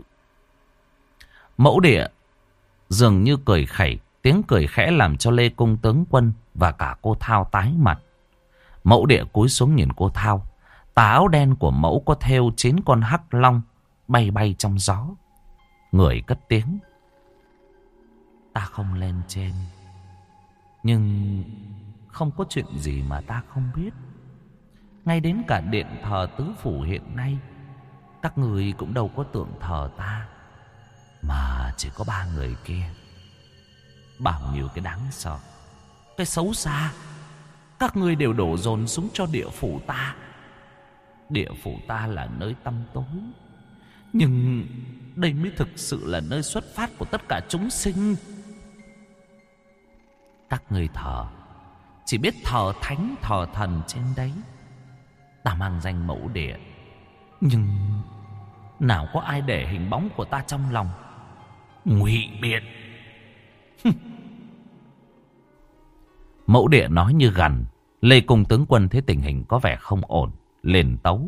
Mẫu Địa dường như cười khẩy, tiếng cười khẽ làm cho Lê Cung tướng quân và cả cô Thao tái mặt. Mẫu Địa cúi xuống nhìn cô Thao. Tà áo đen của mẫu có thêu chín con hắc long bay bay trong gió. Người cất tiếng. Ta không lên trên, nhưng không có chuyện gì mà ta không biết. Ngay đến cả điện thờ tứ phủ hiện nay, các người cũng đâu có tượng thờ ta, mà chỉ có ba người kia. Bao nhiêu cái đáng sợ, cái xấu xa, các ngươi đều đổ dồn xuống cho địa phủ ta. Địa phủ ta là nơi tăm tối, nhưng đây mới thực sự là nơi xuất phát của tất cả chúng sinh. Các người thờ chỉ biết thờ thánh thờ thần trên đấy. Ta mang danh Mẫu Địa, nhưng nào có ai để hình bóng của ta trong lòng. Ngụy biện. Mẫu Địa nói như gằn. Lê Cung tướng quân thấy tình hình có vẻ không ổn, liền tấu.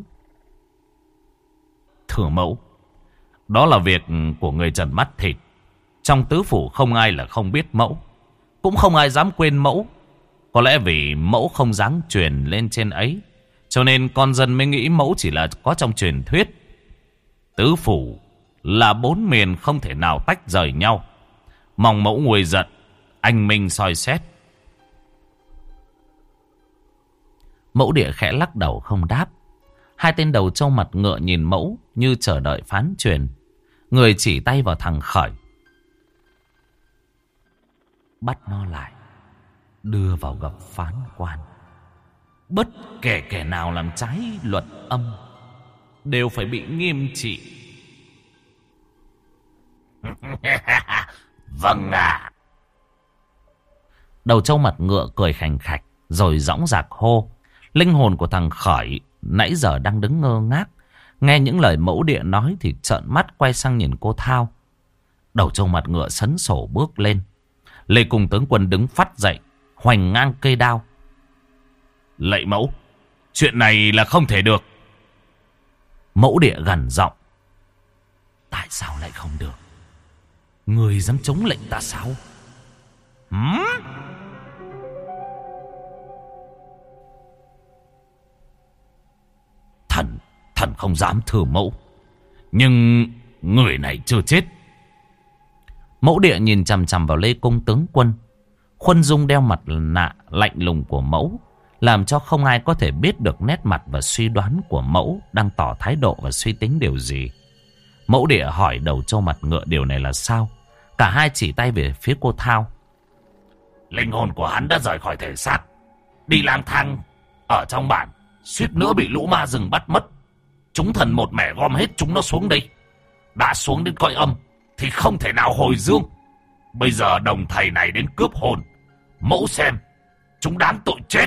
Thưa mẫu, đó là việc của người trần mắt thịt. Trong tứ phủ không ai là không biết mẫu, cũng không ai dám quên mẫu. Có lẽ vì mẫu không dám truyền lên trên ấy, cho nên con dân mới nghĩ mẫu chỉ là có trong truyền thuyết. Tứ phủ là bốn miền không thể nào tách rời nhau. Mong mẫu nguôi giận, anh minh soi xét. Mẫu Địa khẽ lắc đầu không đáp. Hai tên đầu trâu mặt ngựa nhìn mẫu như chờ đợi phán truyền. Người chỉ tay vào thằng Khởi. Bắt nó lại, đưa vào gặp phán quan. Bất kể kẻ nào làm trái luật âm đều phải bị nghiêm trị. Vâng ạ. Đầu trâu mặt ngựa cười khành khạch, rồi dõng dạc hô. Linh hồn của thằng Khởi nãy giờ đang đứng ngơ ngác, nghe những lời Mẫu Địa nói thì trợn mắt quay sang nhìn cô Thao. Đầu trâu mặt ngựa sấn sổ bước lên. Lê Cung tướng quân đứng phắt dậy, hoành ngang cây đao. Lạy mẫu, chuyện này là không thể được. Mẫu Địa gằn giọng. Tại sao lại không được? Người dám chống lệnh ta sao? Hửm? Thần, thần không dám thử mẫu. Nhưng người này chưa chết. Mẫu Địa nhìn chằm chằm vào Lê Cung tướng quân. Khuôn dung đeo mặt nạ lạnh lùng của mẫu làm cho không ai có thể biết được nét mặt và suy đoán của mẫu đang tỏ thái độ và suy tính điều gì. Mẫu Địa hỏi đầu trâu mặt ngựa điều này là sao. Cả hai chỉ tay về phía cô Thao. linh hồn của hắn đã rời khỏi thể xác, đi lang thang ở trong bản, suýt nữa bị lũ ma rừng bắt mất. Chúng thần một mẻ gom hết chúng nó xuống đây. Đã xuống đến cõi âm thì không thể nào hồi dương. Bây giờ đồng thầy này đến cướp hồn, mẫu xem chúng đáng tội chết.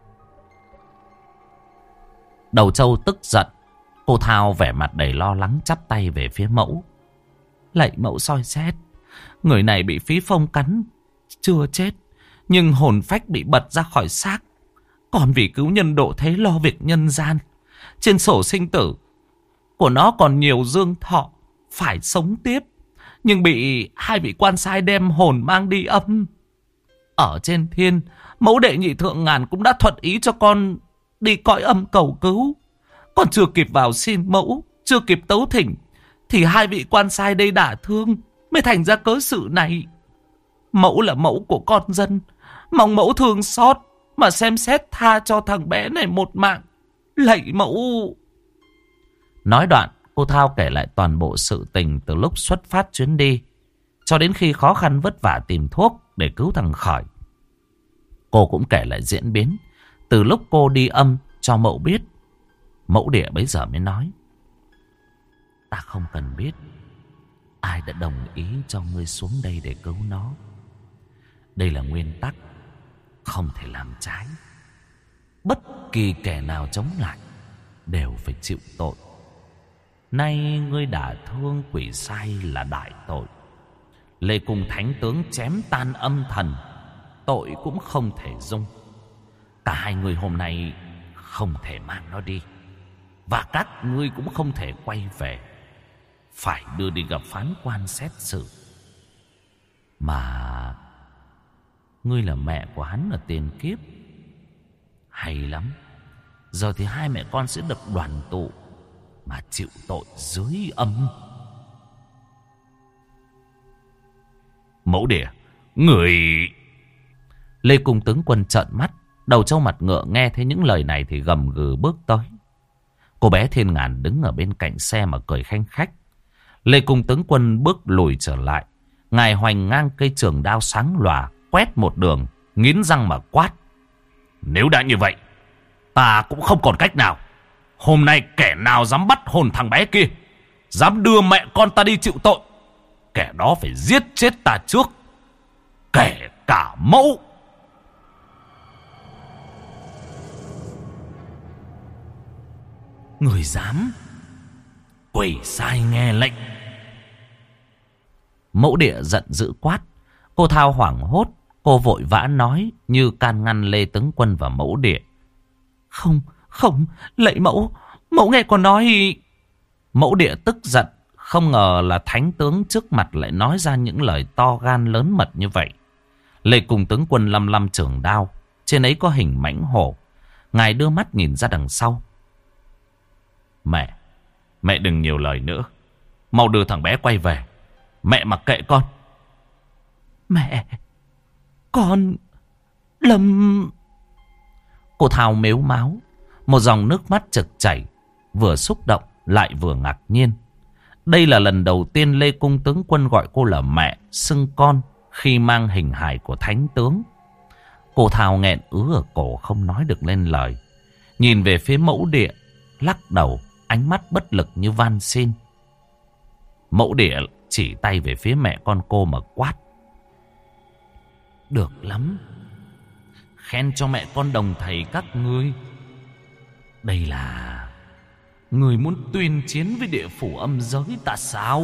Đầu trâu tức giận. Cô Thao vẻ mặt đầy lo lắng chắp tay về phía mẫu. Lạy mẫu soi xét, người này bị phí phong cắn, chưa chết, nhưng hồn phách bị bật ra khỏi xác. Còn vì cứu nhân độ thế lo việc nhân gian, trên sổ sinh tử của nó còn nhiều dương thọ phải sống tiếp, nhưng bị hai vị quan sai đem hồn mang đi âm. Ở trên thiên, mẫu đệ nhị thượng ngàn cũng đã thuận ý cho con đi cõi âm cầu cứu. Còn chưa kịp vào xin mẫu, chưa kịp tấu thỉnh, thì hai vị quan sai đây đả thương, mới thành ra cớ sự này. Mẫu là mẫu của con dân, mong mẫu thương xót mà xem xét tha cho thằng bé này một mạng. Lạy mẫu. Nói đoạn, cô Thao kể lại toàn bộ sự tình từ lúc xuất phát chuyến đi cho đến khi khó khăn vất vả tìm thuốc để cứu thằng Khởi. Cô cũng kể lại diễn biến từ lúc cô đi âm cho mẫu biết. Mẫu địa bấy giờ mới nói: Ta không cần biết ai đã đồng ý cho ngươi xuống đây để cứu nó. Đây là nguyên tắc, không thể làm trái. Bất kỳ kẻ nào chống lại đều phải chịu tội. Nay ngươi đả thương quỷ sai là đại tội. Lê Cung thánh tướng chém tan âm thần, tội cũng không thể dung. Cả hai người hôm nay không thể mang nó đi, và các ngươi cũng không thể quay về, phải đưa đi gặp phán quan xét xử. Mà ngươi là mẹ của hắn ở tiền kiếp. Hay lắm. Giờ thì hai mẹ con sẽ được đoàn tụ mà chịu tội dưới âm. Mẫu địa, người... Lê Cung tướng quân trợn mắt. Đầu trâu mặt ngựa nghe thấy những lời này thì gầm gừ bước tới. Cô bé Thiên Ngàn đứng ở bên cạnh xe mà cười khanh khách. Lê Cung tướng quân bước lùi trở lại. Ngài hoành ngang cây trường đao sáng lòa, quét một đường, nghiến răng mà quát: Nếu đã như vậy, ta cũng không còn cách nào. Hôm nay kẻ nào dám bắt hồn thằng bé kia, dám đưa mẹ con ta đi chịu tội, kẻ đó phải giết chết ta trước, kể cả mẫu. Người dám, quỷ sai nghe lệnh. Mẫu địa giận dữ quát. Cô Thao hoảng hốt. Cô vội vã nói như can ngăn Lê tướng quân và mẫu địa. Không, không, lạy mẫu, mẫu nghe con nói. Mẫu địa tức giận. Không ngờ là thánh tướng trước mặt lại nói ra những lời to gan lớn mật như vậy. Lê Cung tướng quân lăm lăm trường đao, trên ấy có hình mãnh hổ. Ngài đưa mắt nhìn ra đằng sau. Mẹ, mẹ đừng nhiều lời nữa. Mau đưa thằng bé quay về. Mẹ mặc kệ con. Mẹ, con... Lâm... Cô Thao mếu máo. Một dòng nước mắt trực chảy, vừa xúc động lại vừa ngạc nhiên. Đây là lần đầu tiên Lê Cung tướng quân gọi cô là mẹ, xưng con khi mang hình hài của thánh tướng. Cô Thao nghẹn ứ ở cổ không nói được lên lời. Nhìn về phía mẫu địa, lắc đầu, ánh mắt bất lực như van xin. Mẫu địa chỉ tay về phía mẹ con cô mà quát: Được lắm, khen cho mẹ con đồng thầy các ngươi. Đây là người muốn tuyên chiến với địa phủ âm giới ta sao?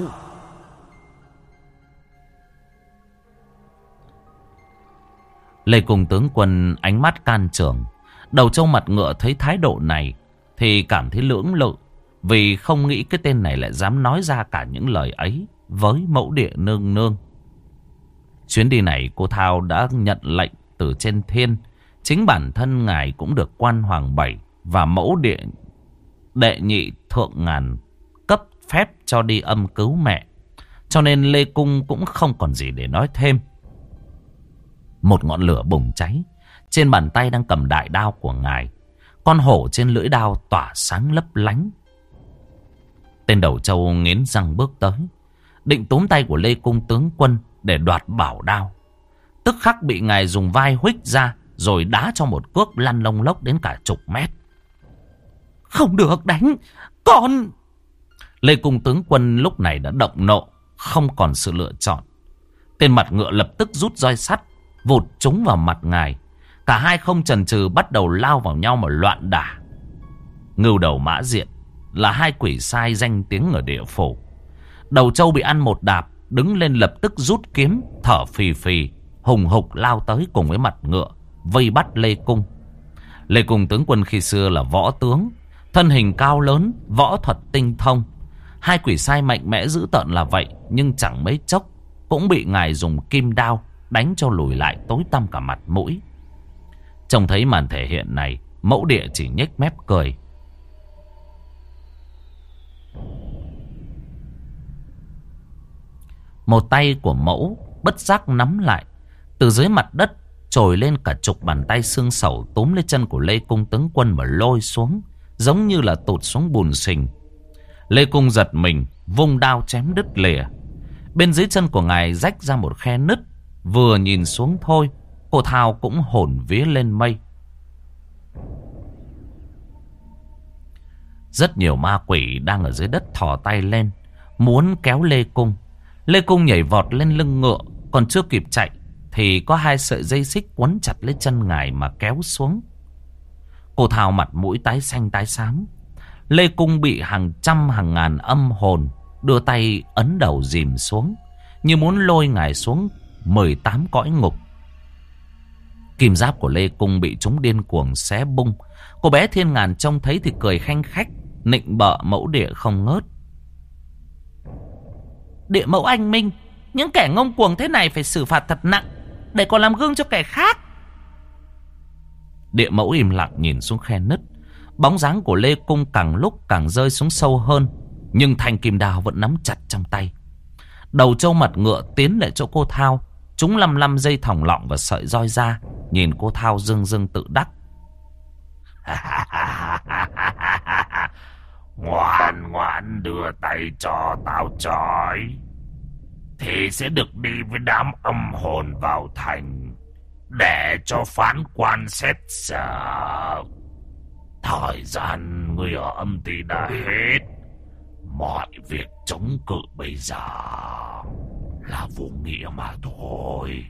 Lê Cung tướng quân ánh mắt can trường. Đầu trâu mặt ngựa thấy thái độ này thì cảm thấy lưỡng lự, vì không nghĩ cái tên này lại dám nói ra cả những lời ấy với mẫu địa nương nương. Chuyến đi này cô Thao đã nhận lệnh từ trên thiên. Chính bản thân ngài cũng được quan hoàng bảy và mẫu địa đệ nhị thượng ngàn cấp phép cho đi âm cứu mẹ. Cho nên Lê Cung cũng không còn gì để nói thêm. Một ngọn lửa bùng cháy. Trên bàn tay đang cầm đại đao của ngài. Con hổ trên lưỡi đao tỏa sáng lấp lánh. Tên đầu trâu nghiến răng bước tới, định túm tay của Lê Cung tướng quân để đoạt bảo đao. tức khắc bị ngài dùng vai huých ra, rồi đá cho một cước lăn lông lốc đến cả chục mét. Không được, đánh con! Lê Cung tướng quân lúc này đã động nộ, không còn sự lựa chọn. Tên mặt ngựa lập tức rút roi sắt, vụt trúng vào mặt ngài. Cả hai không chần chừ bắt đầu lao vào nhau mà loạn đả. Ngưu Đầu Mã Diện là hai quỷ sai danh tiếng ở địa phủ. Đầu trâu bị ăn một đạp, đứng lên lập tức rút kiếm, thở phì phì, hùng hục lao tới cùng với mặt ngựa, vây bắt Lê Cung. Lê Cung tướng quân khi xưa là võ tướng, thân hình cao lớn, võ thuật tinh thông. Hai quỷ sai mạnh mẽ dữ tợn là vậy, nhưng chẳng mấy chốc cũng bị ngài dùng kim đao đánh cho lùi lại tối tăm cả mặt mũi. Trông thấy màn thể hiện này, Mẫu Địa chỉ nhếch mép cười. Một tay của Mẫu bất giác nắm lại, từ dưới mặt đất trồi lên cả chục bàn tay xương sẩu túm lấy chân của Lê Cung tướng quân mà lôi xuống, giống như là tụt xuống bùn sình. Lê Cung giật mình, vung đao chém đứt lìa. Bên dưới chân của ngài rách ra một khe nứt. Vừa nhìn xuống thôi, cô Thao cũng hồn vía lên mây. Rất nhiều ma quỷ đang ở dưới đất thò tay lên, muốn kéo Lê Cung. Lê Cung nhảy vọt lên lưng ngựa, còn chưa kịp chạy thì có hai sợi dây xích quấn chặt lấy chân ngài mà kéo xuống. Cô Thao mặt mũi tái xanh tái xám. Lê Cung bị hàng trăm hàng ngàn âm hồn đưa tay ấn đầu dìm xuống, như muốn lôi ngài xuống mười tám cõi ngục. Kim giáp của Lê Cung bị chúng điên cuồng xé bung. Cô bé Thiên Ngàn trông thấy thì cười khanh khách, nịnh bợ Mẫu Địa không ngớt. Địa mẫu anh minh, những kẻ ngông cuồng thế này phải xử phạt thật nặng, để còn làm gương cho kẻ khác. Địa mẫu im lặng nhìn xuống khe nứt. Bóng dáng của Lê Cung càng lúc càng rơi xuống sâu hơn, nhưng thanh kim đao vẫn nắm chặt trong tay. Đầu trâu mặt ngựa tiến lại chỗ cô Thao, chúng lăm lăm dây thòng lọng và sợi roi ra, nhìn cô Thao dưng dưng tự đắc. Ngoan ngoan đưa tay cho tao trói, thì sẽ được đi với đám âm hồn vào thành, để cho phán quan xét xử. Thời gian người ở âm ty đã hết, mọi việc chống cự bây giờ là vô nghĩa mà thôi.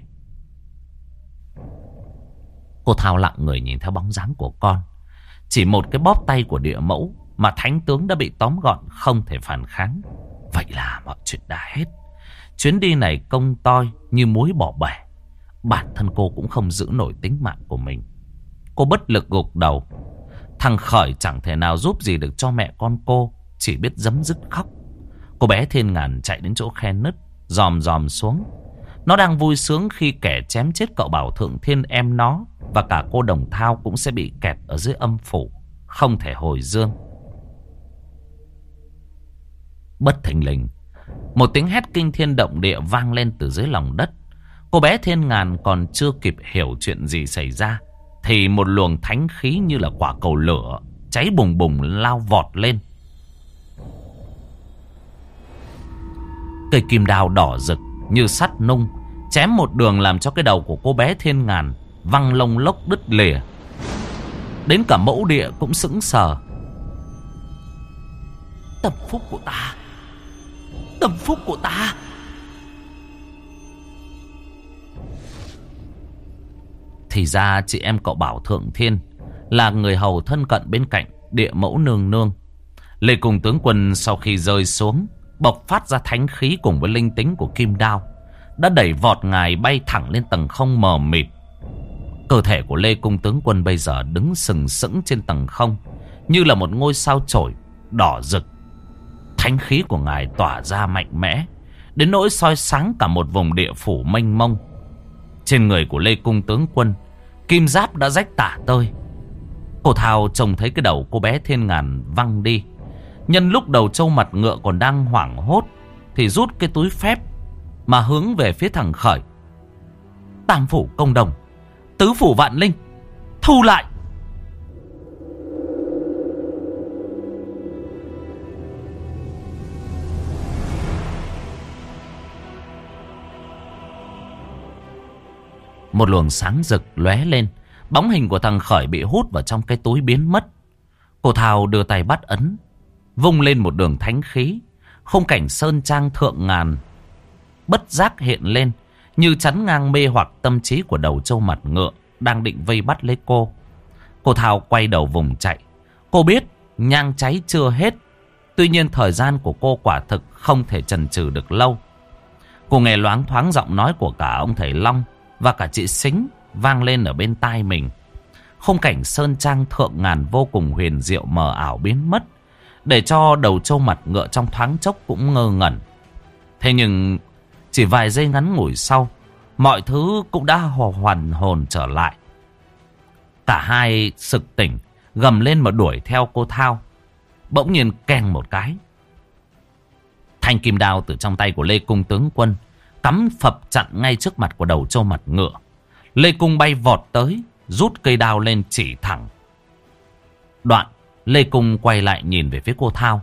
Cô Thao lặng người nhìn theo bóng dáng của con. Chỉ một cái bóp tay của địa mẫu mà thánh tướng đã bị tóm gọn, không thể phản kháng. Vậy là mọi chuyện đã hết. Chuyến đi này công toi như muối bỏ bể. Bản thân cô cũng không giữ nổi tính mạng của mình. Cô bất lực gục đầu. Thằng Khởi chẳng thể nào giúp gì được cho mẹ con cô, chỉ biết giấm dứt khóc. Cô bé Thiên Ngàn chạy đến chỗ khe nứt, dòm dòm xuống. Nó đang vui sướng khi kẻ chém chết cậu Bảo Thượng Thiên em nó, và cả cô Đồng Thao cũng sẽ bị kẹt ở dưới âm phủ, không thể hồi dương. Bất thình lình, một tiếng hét kinh thiên động địa vang lên từ dưới lòng đất. Cô bé Thiên Ngàn còn chưa kịp hiểu chuyện gì xảy ra, thì một luồng thánh khí như là quả cầu lửa cháy bùng bùng lao vọt lên. Cây kim đao đỏ rực như sắt nung chém một đường, làm cho cái đầu của cô bé Thiên Ngàn văng lông lốc đứt lìa. Đến cả Mẫu Địa cũng sững sờ. Tâm phúc của ta, tâm phúc của ta. Thì ra chị em cậu Bảo Thượng Thiên là người hầu thân cận bên cạnh Địa Mẫu nương nương. Lê Cung tướng quân sau khi rơi xuống, bộc phát ra thánh khí cùng với linh tính của kim đao, đã đẩy vọt ngài bay thẳng lên tầng không mờ mịt. Cơ thể của Lê Cung tướng quân bây giờ đứng sừng sững trên tầng không, như là một ngôi sao chổi đỏ rực. Thánh khí của ngài tỏa ra mạnh mẽ, đến nỗi soi sáng cả một vùng địa phủ mênh mông. Trên người của Lê Cung tướng quân, kim giáp đã rách tả tơi. Cô Thao trông thấy cái đầu cô bé Thiên Ngàn văng đi. Nhân lúc đầu trâu mặt ngựa còn đang hoảng hốt, thì rút cái túi phép mà hướng về phía thằng Khởi. Tam phủ công đồng, tứ phủ vạn linh, thu lại. Một luồng sáng rực lóe lên. Bóng hình của thằng Khởi bị hút vào trong cái túi biến mất. Cô Thao đưa tay bắt ấn, vung lên một đường thánh khí. Khung cảnh sơn trang thượng ngàn bất giác hiện lên, như chắn ngang mê hoặc tâm trí của đầu trâu mặt ngựa đang định vây bắt lấy cô. Cô Thao quay đầu vùng chạy. Cô biết nhang cháy chưa hết, tuy nhiên thời gian của cô quả thực không thể chần chừ được lâu. Cô nghe loáng thoáng giọng nói của cả ông thầy Long và cả chị Sính vang lên ở bên tai mình. Khung cảnh sơn trang thượng ngàn vô cùng huyền diệu mờ ảo biến mất, để cho đầu trâu mặt ngựa trong thoáng chốc cũng ngơ ngẩn. Thế nhưng chỉ vài giây ngắn ngủi sau, mọi thứ cũng đã hoàn hồn trở lại. Cả hai sực tỉnh, gầm lên mà đuổi theo cô Thao. Bỗng nhiên keng một cái, thanh kim đao từ trong tay của Lê Cung tướng quân cắm phập chặn ngay trước mặt của đầu trâu mặt ngựa. Lê Cung bay vọt tới, rút cây đao lên chỉ thẳng. Đoạn Lê Cung quay lại nhìn về phía cô Thao.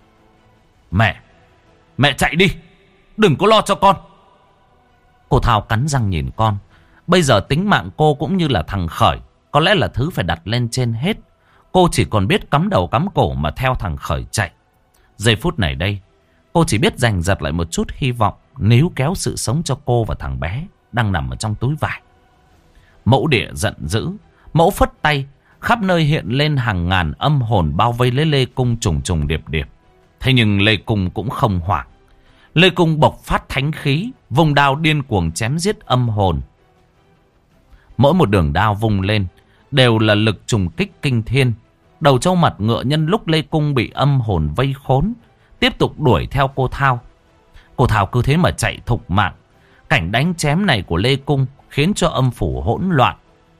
Mẹ, mẹ chạy đi, đừng có lo cho con. Cô Thao cắn răng nhìn con. Bây giờ tính mạng cô cũng như là thằng Khởi có lẽ là thứ phải đặt lên trên hết. Cô chỉ còn biết cắm đầu cắm cổ mà theo thằng Khởi chạy. Giây phút này đây, cô chỉ biết giành giật lại một chút hy vọng, níu kéo sự sống cho cô và thằng bé đang nằm ở trong túi vải. Mẫu Địa giận dữ, mẫu phất tay, khắp nơi hiện lên hàng ngàn âm hồn bao vây lấy Lê Cung trùng trùng điệp điệp. Thế nhưng Lê Cung cũng không hoảng. Lê Cung bộc phát thánh khí, vùng đao điên cuồng chém giết âm hồn. Mỗi một đường đao vung lên đều là lực trùng kích kinh thiên. Đầu trâu mặt ngựa nhân lúc Lê Cung bị âm hồn vây khốn, tiếp tục đuổi theo cô Thao. Cô Thao cứ thế mà chạy thục mạng. Cảnh đánh chém này của Lê Cung khiến cho âm phủ hỗn loạn.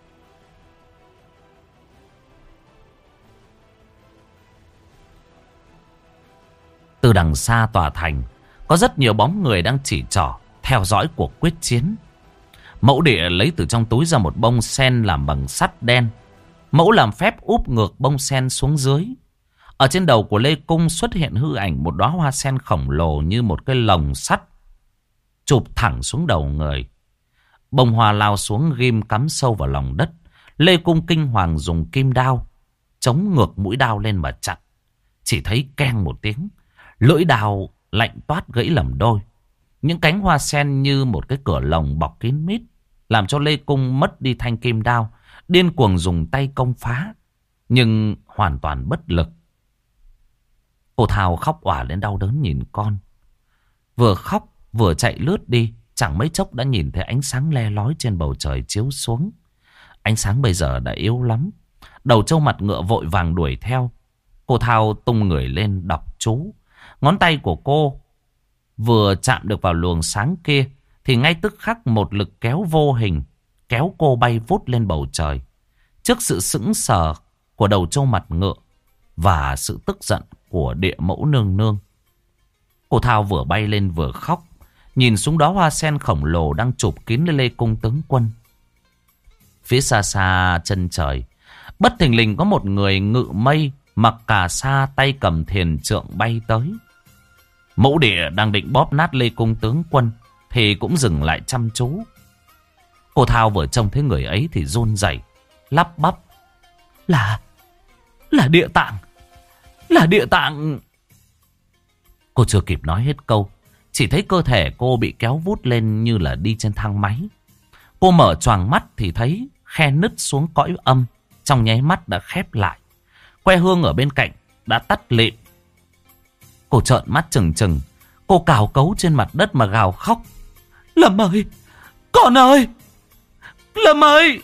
Từ đằng xa tòa thành, có rất nhiều bóng người đang chỉ trỏ theo dõi cuộc quyết chiến. Mẫu Địa lấy từ trong túi ra một bông sen làm bằng sắt đen. Mẫu làm phép úp ngược bông sen xuống dưới. Ở trên đầu của Lê Cung xuất hiện hư ảnh một đóa hoa sen khổng lồ như một cái lồng sắt chụp thẳng xuống đầu người. Bông hoa lao xuống ghim cắm sâu vào lòng đất. Lê Cung kinh hoàng dùng kim đao chống ngược mũi đao lên mà chặn. Chỉ thấy keng một tiếng, lưỡi đao lạnh toát gãy làm đôi. Những cánh hoa sen như một cái cửa lồng bọc kín mít, làm cho Lê Cung mất đi thanh kim đao, điên cuồng dùng tay công phá, nhưng hoàn toàn bất lực. Cô Thao khóc òa lên đau đớn nhìn con. Vừa khóc vừa chạy lướt đi, chẳng mấy chốc đã nhìn thấy ánh sáng le lói trên bầu trời chiếu xuống. Ánh sáng bây giờ đã yếu lắm. Đầu trâu mặt ngựa vội vàng đuổi theo. Cô Thao tung người lên đọc chú. Ngón tay của cô vừa chạm được vào luồng sáng kia thì ngay tức khắc một lực kéo vô hình kéo cô bay vút lên bầu trời. Trước sự sững sờ của đầu trâu mặt ngựa và sự tức giận của địa mẫu nương nương, cô Thao vừa bay lên vừa khóc, nhìn xuống đó hoa sen khổng lồ đang chụp kín lên Lê Cung tướng quân. Phía xa xa chân trời, bất thình lình có một người ngự mây, mặc cà sa, tay cầm thiền trượng bay tới. Mẫu Địa đang định bóp nát Lê Cung tướng quân thì cũng dừng lại chăm chú. Cô Thao vừa trông thấy người ấy thì run rẩy, lắp bắp: Là, là Địa Tạng, là Địa Tạng. Cô chưa kịp nói hết câu, chỉ thấy cơ thể cô bị kéo vút lên như là đi trên thang máy. Cô mở choàng mắt thì thấy khe nứt xuống cõi âm, trong nháy mắt đã khép lại. Que hương ở bên cạnh đã tắt lịm. Cô trợn mắt trừng trừng, cô cào cấu trên mặt đất mà gào khóc: Lâm ơi, con ơi, Lâm ơi.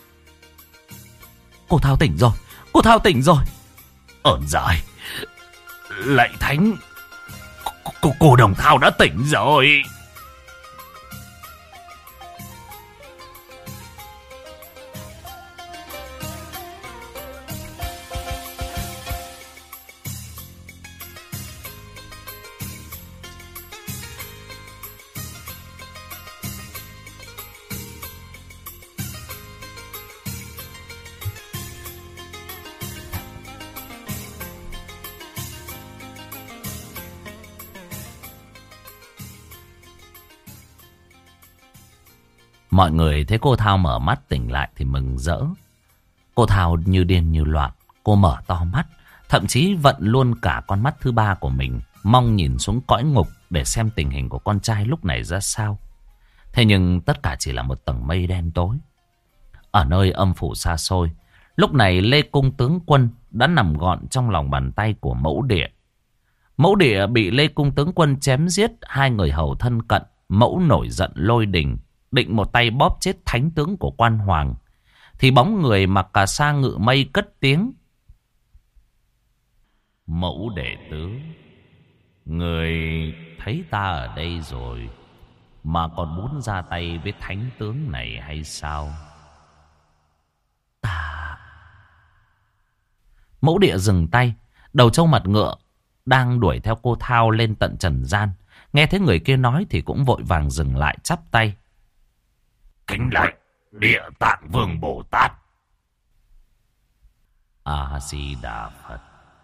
Cô Thao tỉnh rồi, cô Thao tỉnh rồi. Ơn giời, lạy thánh, cô, cô Đồng Thao đã tỉnh rồi. Mọi người thấy cô Thao mở mắt tỉnh lại thì mừng rỡ. Cô Thao như điên như loạn. Cô mở to mắt, thậm chí vận luôn cả con mắt thứ ba của mình, mong nhìn xuống cõi ngục để xem tình hình của con trai lúc này ra sao. Thế nhưng tất cả chỉ là một tầng mây đen tối. Ở nơi âm phủ xa xôi, lúc này Lê Cung tướng quân đã nằm gọn trong lòng bàn tay của Mẫu Địa. Mẫu Địa bị Lê Cung tướng quân chém giết hai người hầu thân cận. Mẫu nổi giận lôi đình, định một tay bóp chết thánh tướng của quan hoàng. Thì bóng người mặc cà sa ngự mây cất tiếng: Mẫu đệ tứ, người thấy ta ở đây rồi mà còn muốn ra tay với thánh tướng này hay sao? Ta... Mẫu Địa dừng tay. Đầu trâu mặt ngựa đang đuổi theo cô Thao lên tận trần gian, nghe thấy người kia nói thì cũng vội vàng dừng lại, chắp tay: Kính lạy Địa Tạng Vương Bồ Tát. A Di Đà Phật.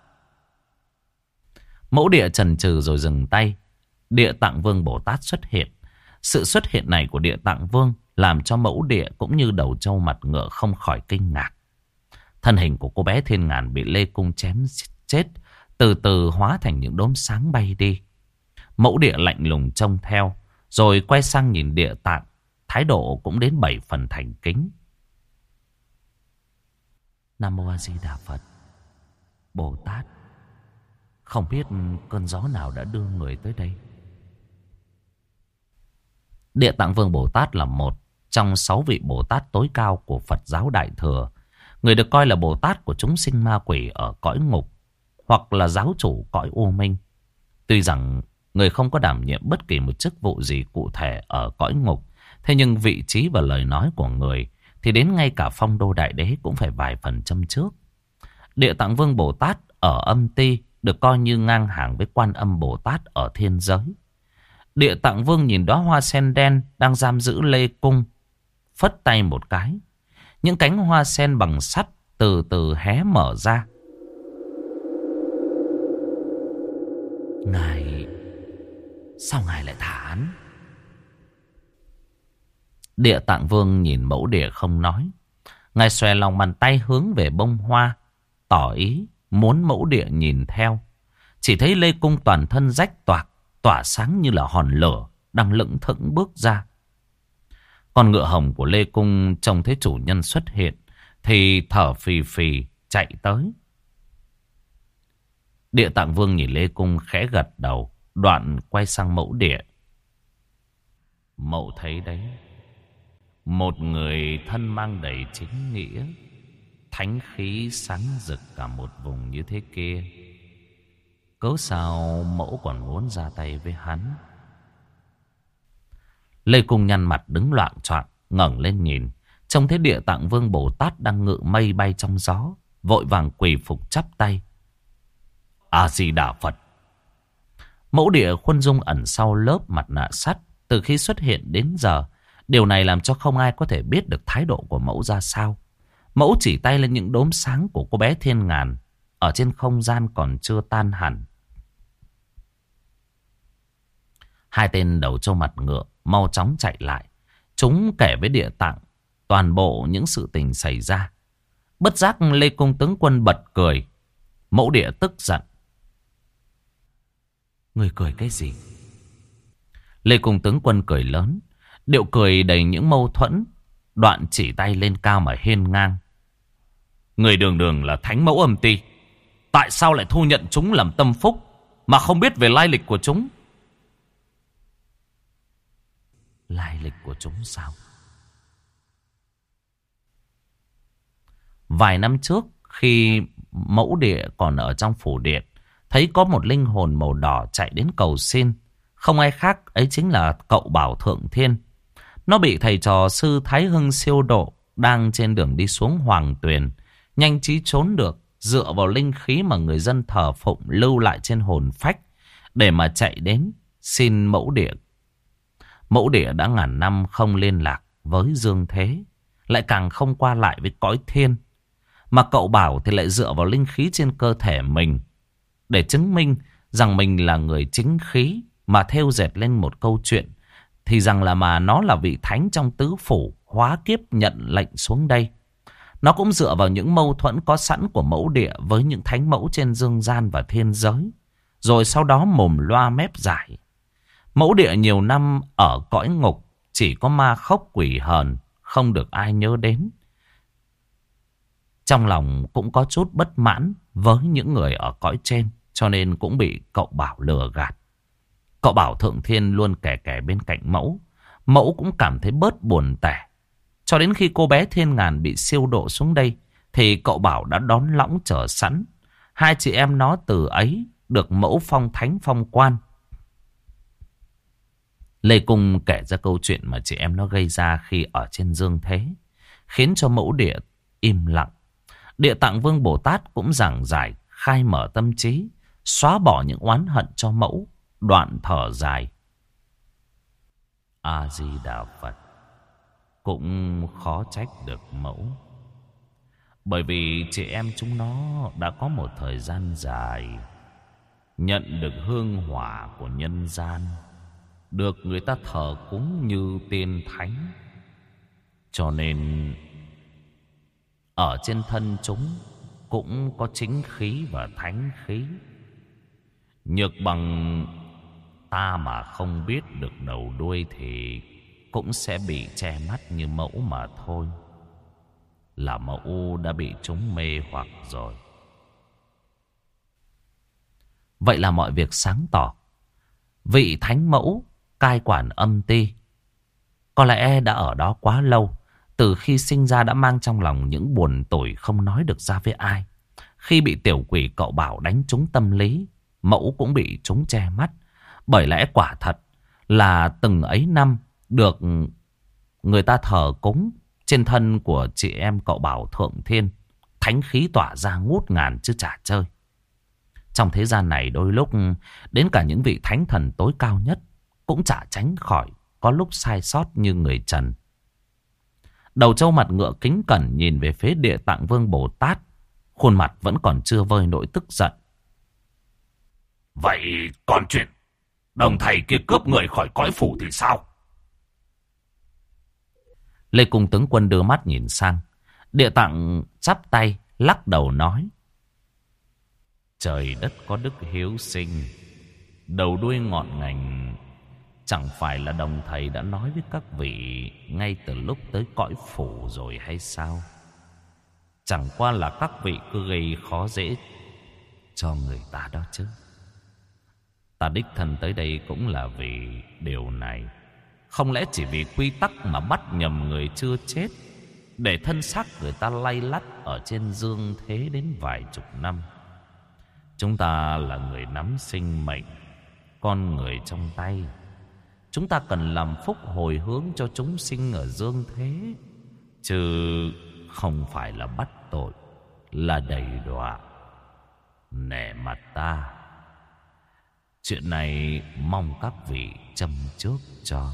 Mẫu Địa chần chừ rồi dừng tay. Địa Tạng Vương Bồ Tát xuất hiện. Sự xuất hiện này của Địa Tạng Vương làm cho Mẫu Địa cũng như đầu trâu mặt ngựa không khỏi kinh ngạc. Thân hình của cô bé Thiên Ngàn bị Lê Cung chém chết từ từ hóa thành những đốm sáng bay đi. Mẫu Địa lạnh lùng trông theo, rồi quay sang nhìn Địa Tạng, thái độ cũng đến bảy phần thành kính. Nam Mô A Di Đà Phật. Bồ Tát, không biết cơn gió nào đã đưa người tới đây. Địa Tạng Vương Bồ Tát là một trong sáu vị Bồ Tát tối cao của Phật giáo Đại Thừa. Người được coi là Bồ Tát của chúng sinh ma quỷ ở cõi ngục, hoặc là giáo chủ cõi u minh. Tuy rằng người không có đảm nhiệm bất kỳ một chức vụ gì cụ thể ở cõi ngục, thế nhưng vị trí và lời nói của người thì đến ngay cả Phong Đô Đại Đế cũng phải vài phần châm trước. Địa Tạng Vương Bồ Tát ở âm ti được coi như ngang hàng với Quan Âm Bồ Tát ở thiên giới. Địa Tạng Vương nhìn đóa hoa sen đen đang giam giữ Lê Cung, phất tay một cái. Những cánh hoa sen bằng sắt từ từ hé mở ra. Ngài... Sao ngài lại thả hắn? Địa Tạng Vương nhìn Mẫu Địa không nói. Ngài xòe lòng bàn tay hướng về bông hoa, tỏ ý muốn Mẫu Địa nhìn theo. Chỉ thấy Lê Cung toàn thân rách toạc, tỏa sáng như là hòn lửa, đang lững thững bước ra. Con ngựa hồng của Lê Cung trông thấy chủ nhân xuất hiện thì thở phì phì chạy tới. Địa Tạng Vương nhìn Lê Cung khẽ gật đầu, đoạn quay sang Mẫu Địa. Mẫu thấy đấy, một người thân mang đầy chính nghĩa, thánh khí sáng rực cả một vùng như thế kia, cớ sao mẫu còn muốn ra tay với hắn? Lê Cung nhăn mặt đứng loạng choạng, ngẩng lên nhìn, trông thấy Địa Tạng Vương Bồ Tát đang ngự mây bay trong gió, vội vàng quỳ phục chắp tay. A Di Đà Phật. Mẫu Địa khuôn dung ẩn sau lớp mặt nạ sắt, từ khi xuất hiện đến giờ, điều này làm cho không ai có thể biết được thái độ của mẫu ra sao. Mẫu chỉ tay lên những đốm sáng của cô bé Thiên Ngàn ở trên không gian còn chưa tan hẳn. Hai tên đầu trâu mặt ngựa mau chóng chạy lại. Chúng kể với Địa Tạng toàn bộ những sự tình xảy ra. Bất giác Lê Cung tướng quân bật cười. Mẫu Địa tức giận. Người cười cái gì? Lê Cung tướng quân cười lớn, điệu cười đầy những mâu thuẫn, đoạn chỉ tay lên cao mà hiên ngang. Người đường đường là thánh mẫu âm ti, tại sao lại thu nhận chúng làm tâm phúc mà không biết về lai lịch của chúng? Lai lịch của chúng sao? Vài năm trước, khi Mẫu Địa còn ở trong phủ điện, thấy có một linh hồn màu đỏ chạy đến cầu xin. Không ai khác, ấy chính là cậu Bảo Thượng Thiên. Nó bị thầy trò sư Thái Hưng siêu độ, đang trên đường đi xuống Hoàng Tuyền, nhanh trí trốn được, dựa vào linh khí mà người dân thờ phụng lưu lại trên hồn phách để mà chạy đến xin Mẫu Địa. Mẫu Địa đã ngàn năm không liên lạc với dương thế, lại càng không qua lại với cõi thiên. Mà cậu Bảo thì lại dựa vào linh khí trên cơ thể mình để chứng minh rằng mình là người chính khí, mà thêu dệt lên một câu chuyện thì rằng là mà nó là vị thánh trong tứ phủ hóa kiếp nhận lệnh xuống đây. Nó cũng dựa vào những mâu thuẫn có sẵn của mẫu địa với những thánh mẫu trên dương gian và thiên giới. Rồi sau đó mồm loa mép giải. Mẫu địa nhiều năm ở cõi ngục, chỉ có ma khốc quỷ hờn, không được ai nhớ đến. Trong lòng cũng có chút bất mãn với những người ở cõi trên, cho nên cũng bị cậu Bảo lừa gạt. Cậu Bảo Thượng Thiên luôn kè kè bên cạnh mẫu. Mẫu cũng cảm thấy bớt buồn tẻ. Cho đến khi cô bé Thiên Ngàn bị siêu độ xuống đây, thì cậu Bảo đã đón lõng chờ sẵn. Hai chị em nó từ ấy được mẫu phong thánh phong quan. Lê Cung kể ra câu chuyện mà chị em nó gây ra khi ở trên dương thế, khiến cho mẫu địa im lặng. Địa Tạng Vương Bồ Tát cũng giảng giải, khai mở tâm trí, xóa bỏ những oán hận cho mẫu, đoạn thở dài. A-di-đà Phật. Cũng khó trách được mẫu, bởi vì chị em chúng nó đã có một thời gian dài nhận được hương hỏa của nhân gian, được người ta thờ cúng như tiên thánh, cho nên ở trên thân chúng cũng có chính khí và thánh khí. Nhược bằng ta mà không biết được đầu đuôi thì cũng sẽ bị che mắt như mẫu mà thôi. Là mẫu đã bị chúng mê hoặc rồi. Vậy là mọi việc sáng tỏ. Vị thánh mẫu cai quản âm ti có lẽ đã ở đó quá lâu. Từ khi sinh ra đã mang trong lòng những buồn tủi không nói được ra với ai. Khi bị tiểu quỷ cậu Bảo đánh trúng tâm lý, mẫu cũng bị chúng che mắt. Bởi lẽ quả thật là từng ấy năm được người ta thờ cúng, trên thân của chị em cậu Bảo Thượng Thiên thánh khí tỏa ra ngút ngàn chứ chả chơi. Trong thế gian này đôi lúc đến cả những vị thánh thần tối cao nhất cũng chả tránh khỏi có lúc sai sót như người trần. Đầu trâu mặt ngựa kính cẩn nhìn về phía Địa Tạng Vương Bồ Tát, khuôn mặt vẫn còn chưa vơi nỗi tức giận. Vậy còn chuyện đồng thầy kia cướp người khỏi cõi phủ thì sao? Lê Cung tướng quân đưa mắt nhìn sang. Địa Tạng chắp tay lắc đầu nói: trời đất có đức hiếu sinh, đầu đuôi ngọn ngành. Chẳng phải là đồng thầy đã nói với các vị ngay từ lúc tới cõi phủ rồi hay sao? Chẳng qua là các vị cứ gây khó dễ cho người ta đó chứ. Ta đích thân tới đây cũng là vì điều này. Không lẽ chỉ vì quy tắc mà bắt nhầm người chưa chết, để thân xác người ta lay lắt ở trên dương thế đến vài chục năm? Chúng ta là người nắm sinh mệnh, con người trong tay. Chúng ta cần làm phúc hồi hướng cho chúng sinh ở dương thế, chứ không phải là bắt tội, là đầy đọa. Nể mặt ta. Chuyện này mong các vị châm trước cho.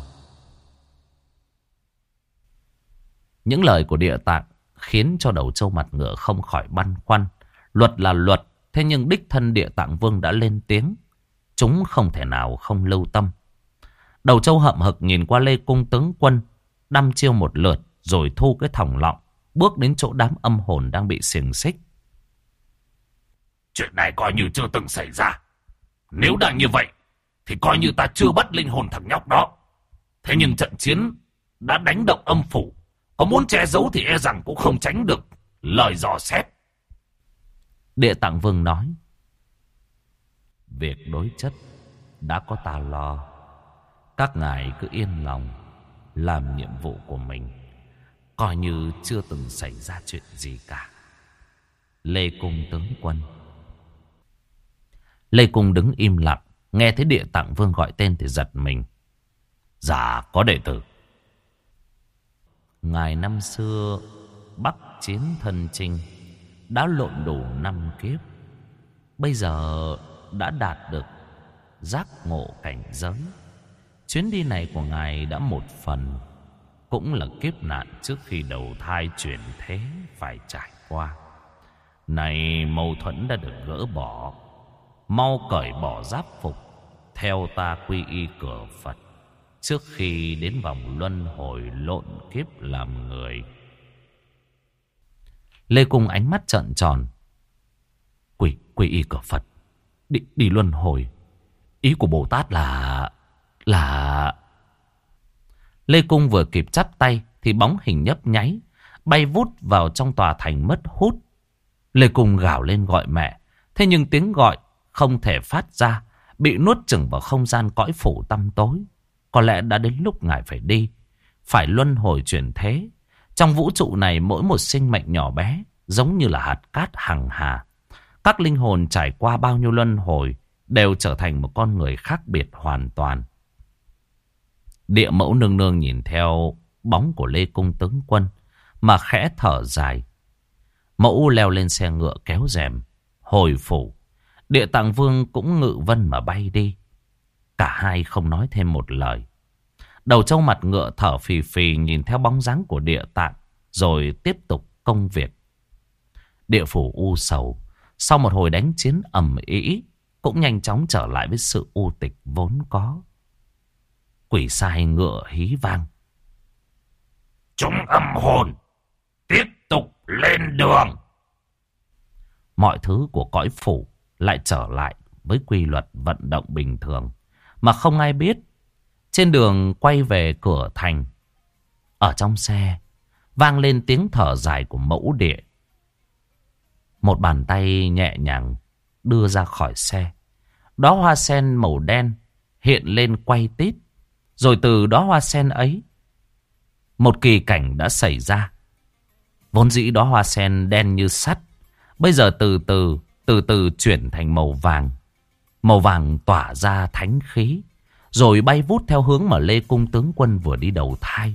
Những lời của Địa Tạng khiến cho đầu trâu mặt ngựa không khỏi băn khoăn. Luật là luật, thế nhưng đích thân Địa Tạng Vương đã lên tiếng, chúng không thể nào không lưu tâm. Đầu trâu hậm hực nhìn qua Lê Cung tướng quân, đăm chiêu một lượt rồi thu cái thòng lọng, bước đến chỗ đám âm hồn đang bị xiềng xích. Chuyện này coi như chưa từng xảy ra. Nếu đã như vậy thì coi như ta chưa bắt linh hồn thằng nhóc đó. Thế nhưng trận chiến đã đánh động âm phủ, có muốn che giấu thì e rằng cũng không tránh được lời dò xét. Địa Tạng Vương nói: việc đối chất đã có ta lo. Các ngài cứ yên lòng làm nhiệm vụ của mình, coi như chưa từng xảy ra chuyện gì cả. Lê Cung tướng quân. Lê Cung đứng im lặng, nghe thấy Địa Tạng Vương gọi tên thì giật mình. Dạ có đệ tử. Ngài năm xưa bắc chiến thân chinh, đã lộn đủ năm kiếp, bây giờ đã đạt được giác ngộ cảnh giới. Chuyến đi này của ngài đã một phần cũng là kiếp nạn trước khi đầu thai chuyển thế phải trải qua. Này mâu thuẫn đã được gỡ bỏ, mau cởi bỏ giáp phục, theo ta quy y cửa Phật, trước khi đến vòng luân hồi lộn kiếp làm người. Lê Cung ánh mắt trợn tròn. Quỷ, quy y cửa Phật, đi, đi luân hồi. Ý của Bồ Tát là... là... Lê Cung vừa kịp chắp tay thì bóng hình nhấp nháy, bay vút vào trong tòa thành mất hút. Lê Cung gào lên gọi mẹ. Thế nhưng tiếng gọi không thể phát ra, bị nuốt chửng vào không gian cõi phủ tăm tối. Có lẽ đã đến lúc ngài phải đi, phải luân hồi chuyển thế. Trong vũ trụ này mỗi một sinh mệnh nhỏ bé giống như là hạt cát hằng hà. Các linh hồn trải qua bao nhiêu luân hồi đều trở thành một con người khác biệt hoàn toàn. Địa Mẫu nương nương nhìn theo bóng của Lê Cung tướng quân mà khẽ thở dài. Mẫu leo lên xe ngựa kéo rèm hồi phủ. Địa Tạng Vương cũng ngự vân mà bay đi. Cả hai không nói thêm một lời. Đầu trâu mặt ngựa thở phì phì nhìn theo bóng dáng của Địa Tạng, rồi tiếp tục công việc. Địa phủ u sầu sau một hồi đánh chiến ầm ĩ cũng nhanh chóng trở lại với sự u tịch vốn có. Quỷ sai ngựa hí vang. Chúng âm hồn tiếp tục lên đường. Mọi thứ của cõi phủ lại trở lại với quy luật vận động bình thường mà không ai biết. Trên đường quay về cửa thành, ở trong xe vang lên tiếng thở dài của Mẫu Địa. Một bàn tay nhẹ nhàng đưa ra khỏi xe. Đóa hoa sen màu đen hiện lên quay tít. Rồi từ đóa hoa sen ấy, một kỳ cảnh đã xảy ra. Vốn dĩ đóa hoa sen đen như sắt, bây giờ từ từ, từ từ chuyển thành màu vàng. Màu vàng tỏa ra thánh khí, rồi bay vút theo hướng mà Lê Cung tướng quân vừa đi đầu thai.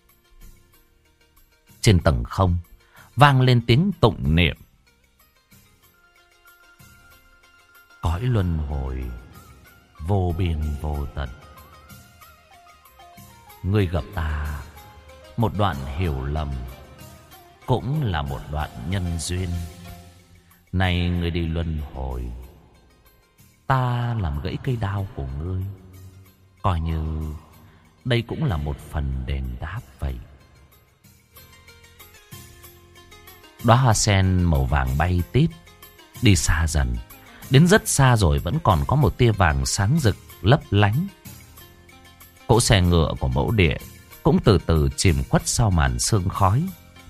Trên tầng không vang lên tiếng tụng niệm. Cõi luân hồi vô biên vô tận, ngươi gặp ta một đoạn hiểu lầm, cũng là một đoạn nhân duyên. Này ngươi đi luân hồi, ta làm gãy cây đao của ngươi, coi như đây cũng là một phần đền đáp vậy. Đóa hoa sen màu vàng bay tít, đi xa dần. Đến rất xa rồi vẫn còn có một tia vàng sáng rực lấp lánh. Cỗ xe ngựa của Mẫu Địa cũng từ từ chìm khuất sau màn sương khói.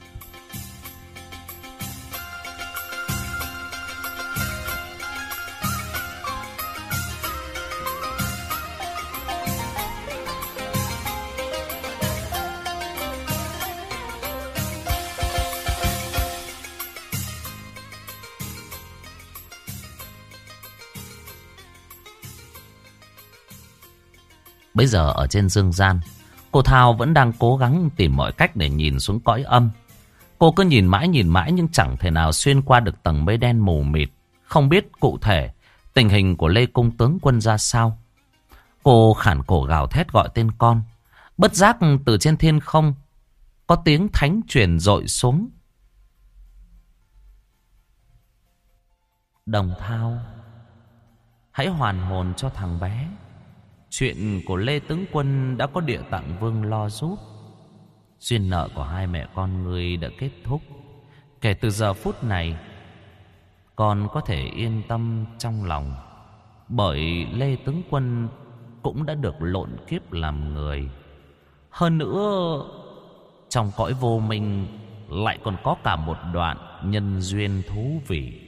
Bây giờ ở trên dương gian, cô Thao vẫn đang cố gắng tìm mọi cách để nhìn xuống cõi âm. Cô cứ nhìn mãi nhìn mãi nhưng chẳng thể nào xuyên qua được tầng mây đen mù mịt. Không biết cụ thể tình hình của Lê Cung tướng quân ra sao. Cô khản cổ gào thét gọi tên con. Bất giác từ trên thiên không có tiếng thánh truyền dội xuống. Đồng Thao, hãy hoàn hồn cho thằng bé. Chuyện của Lê tướng quân đã có Địa Tạng Vương lo giúp. Duyên nợ của hai mẹ con ngươi đã kết thúc. Kể từ giờ phút này, con có thể yên tâm trong lòng, bởi Lê tướng quân cũng đã được lộn kiếp làm người. Hơn nữa, trong cõi vô minh lại còn có cả một đoạn nhân duyên thú vị.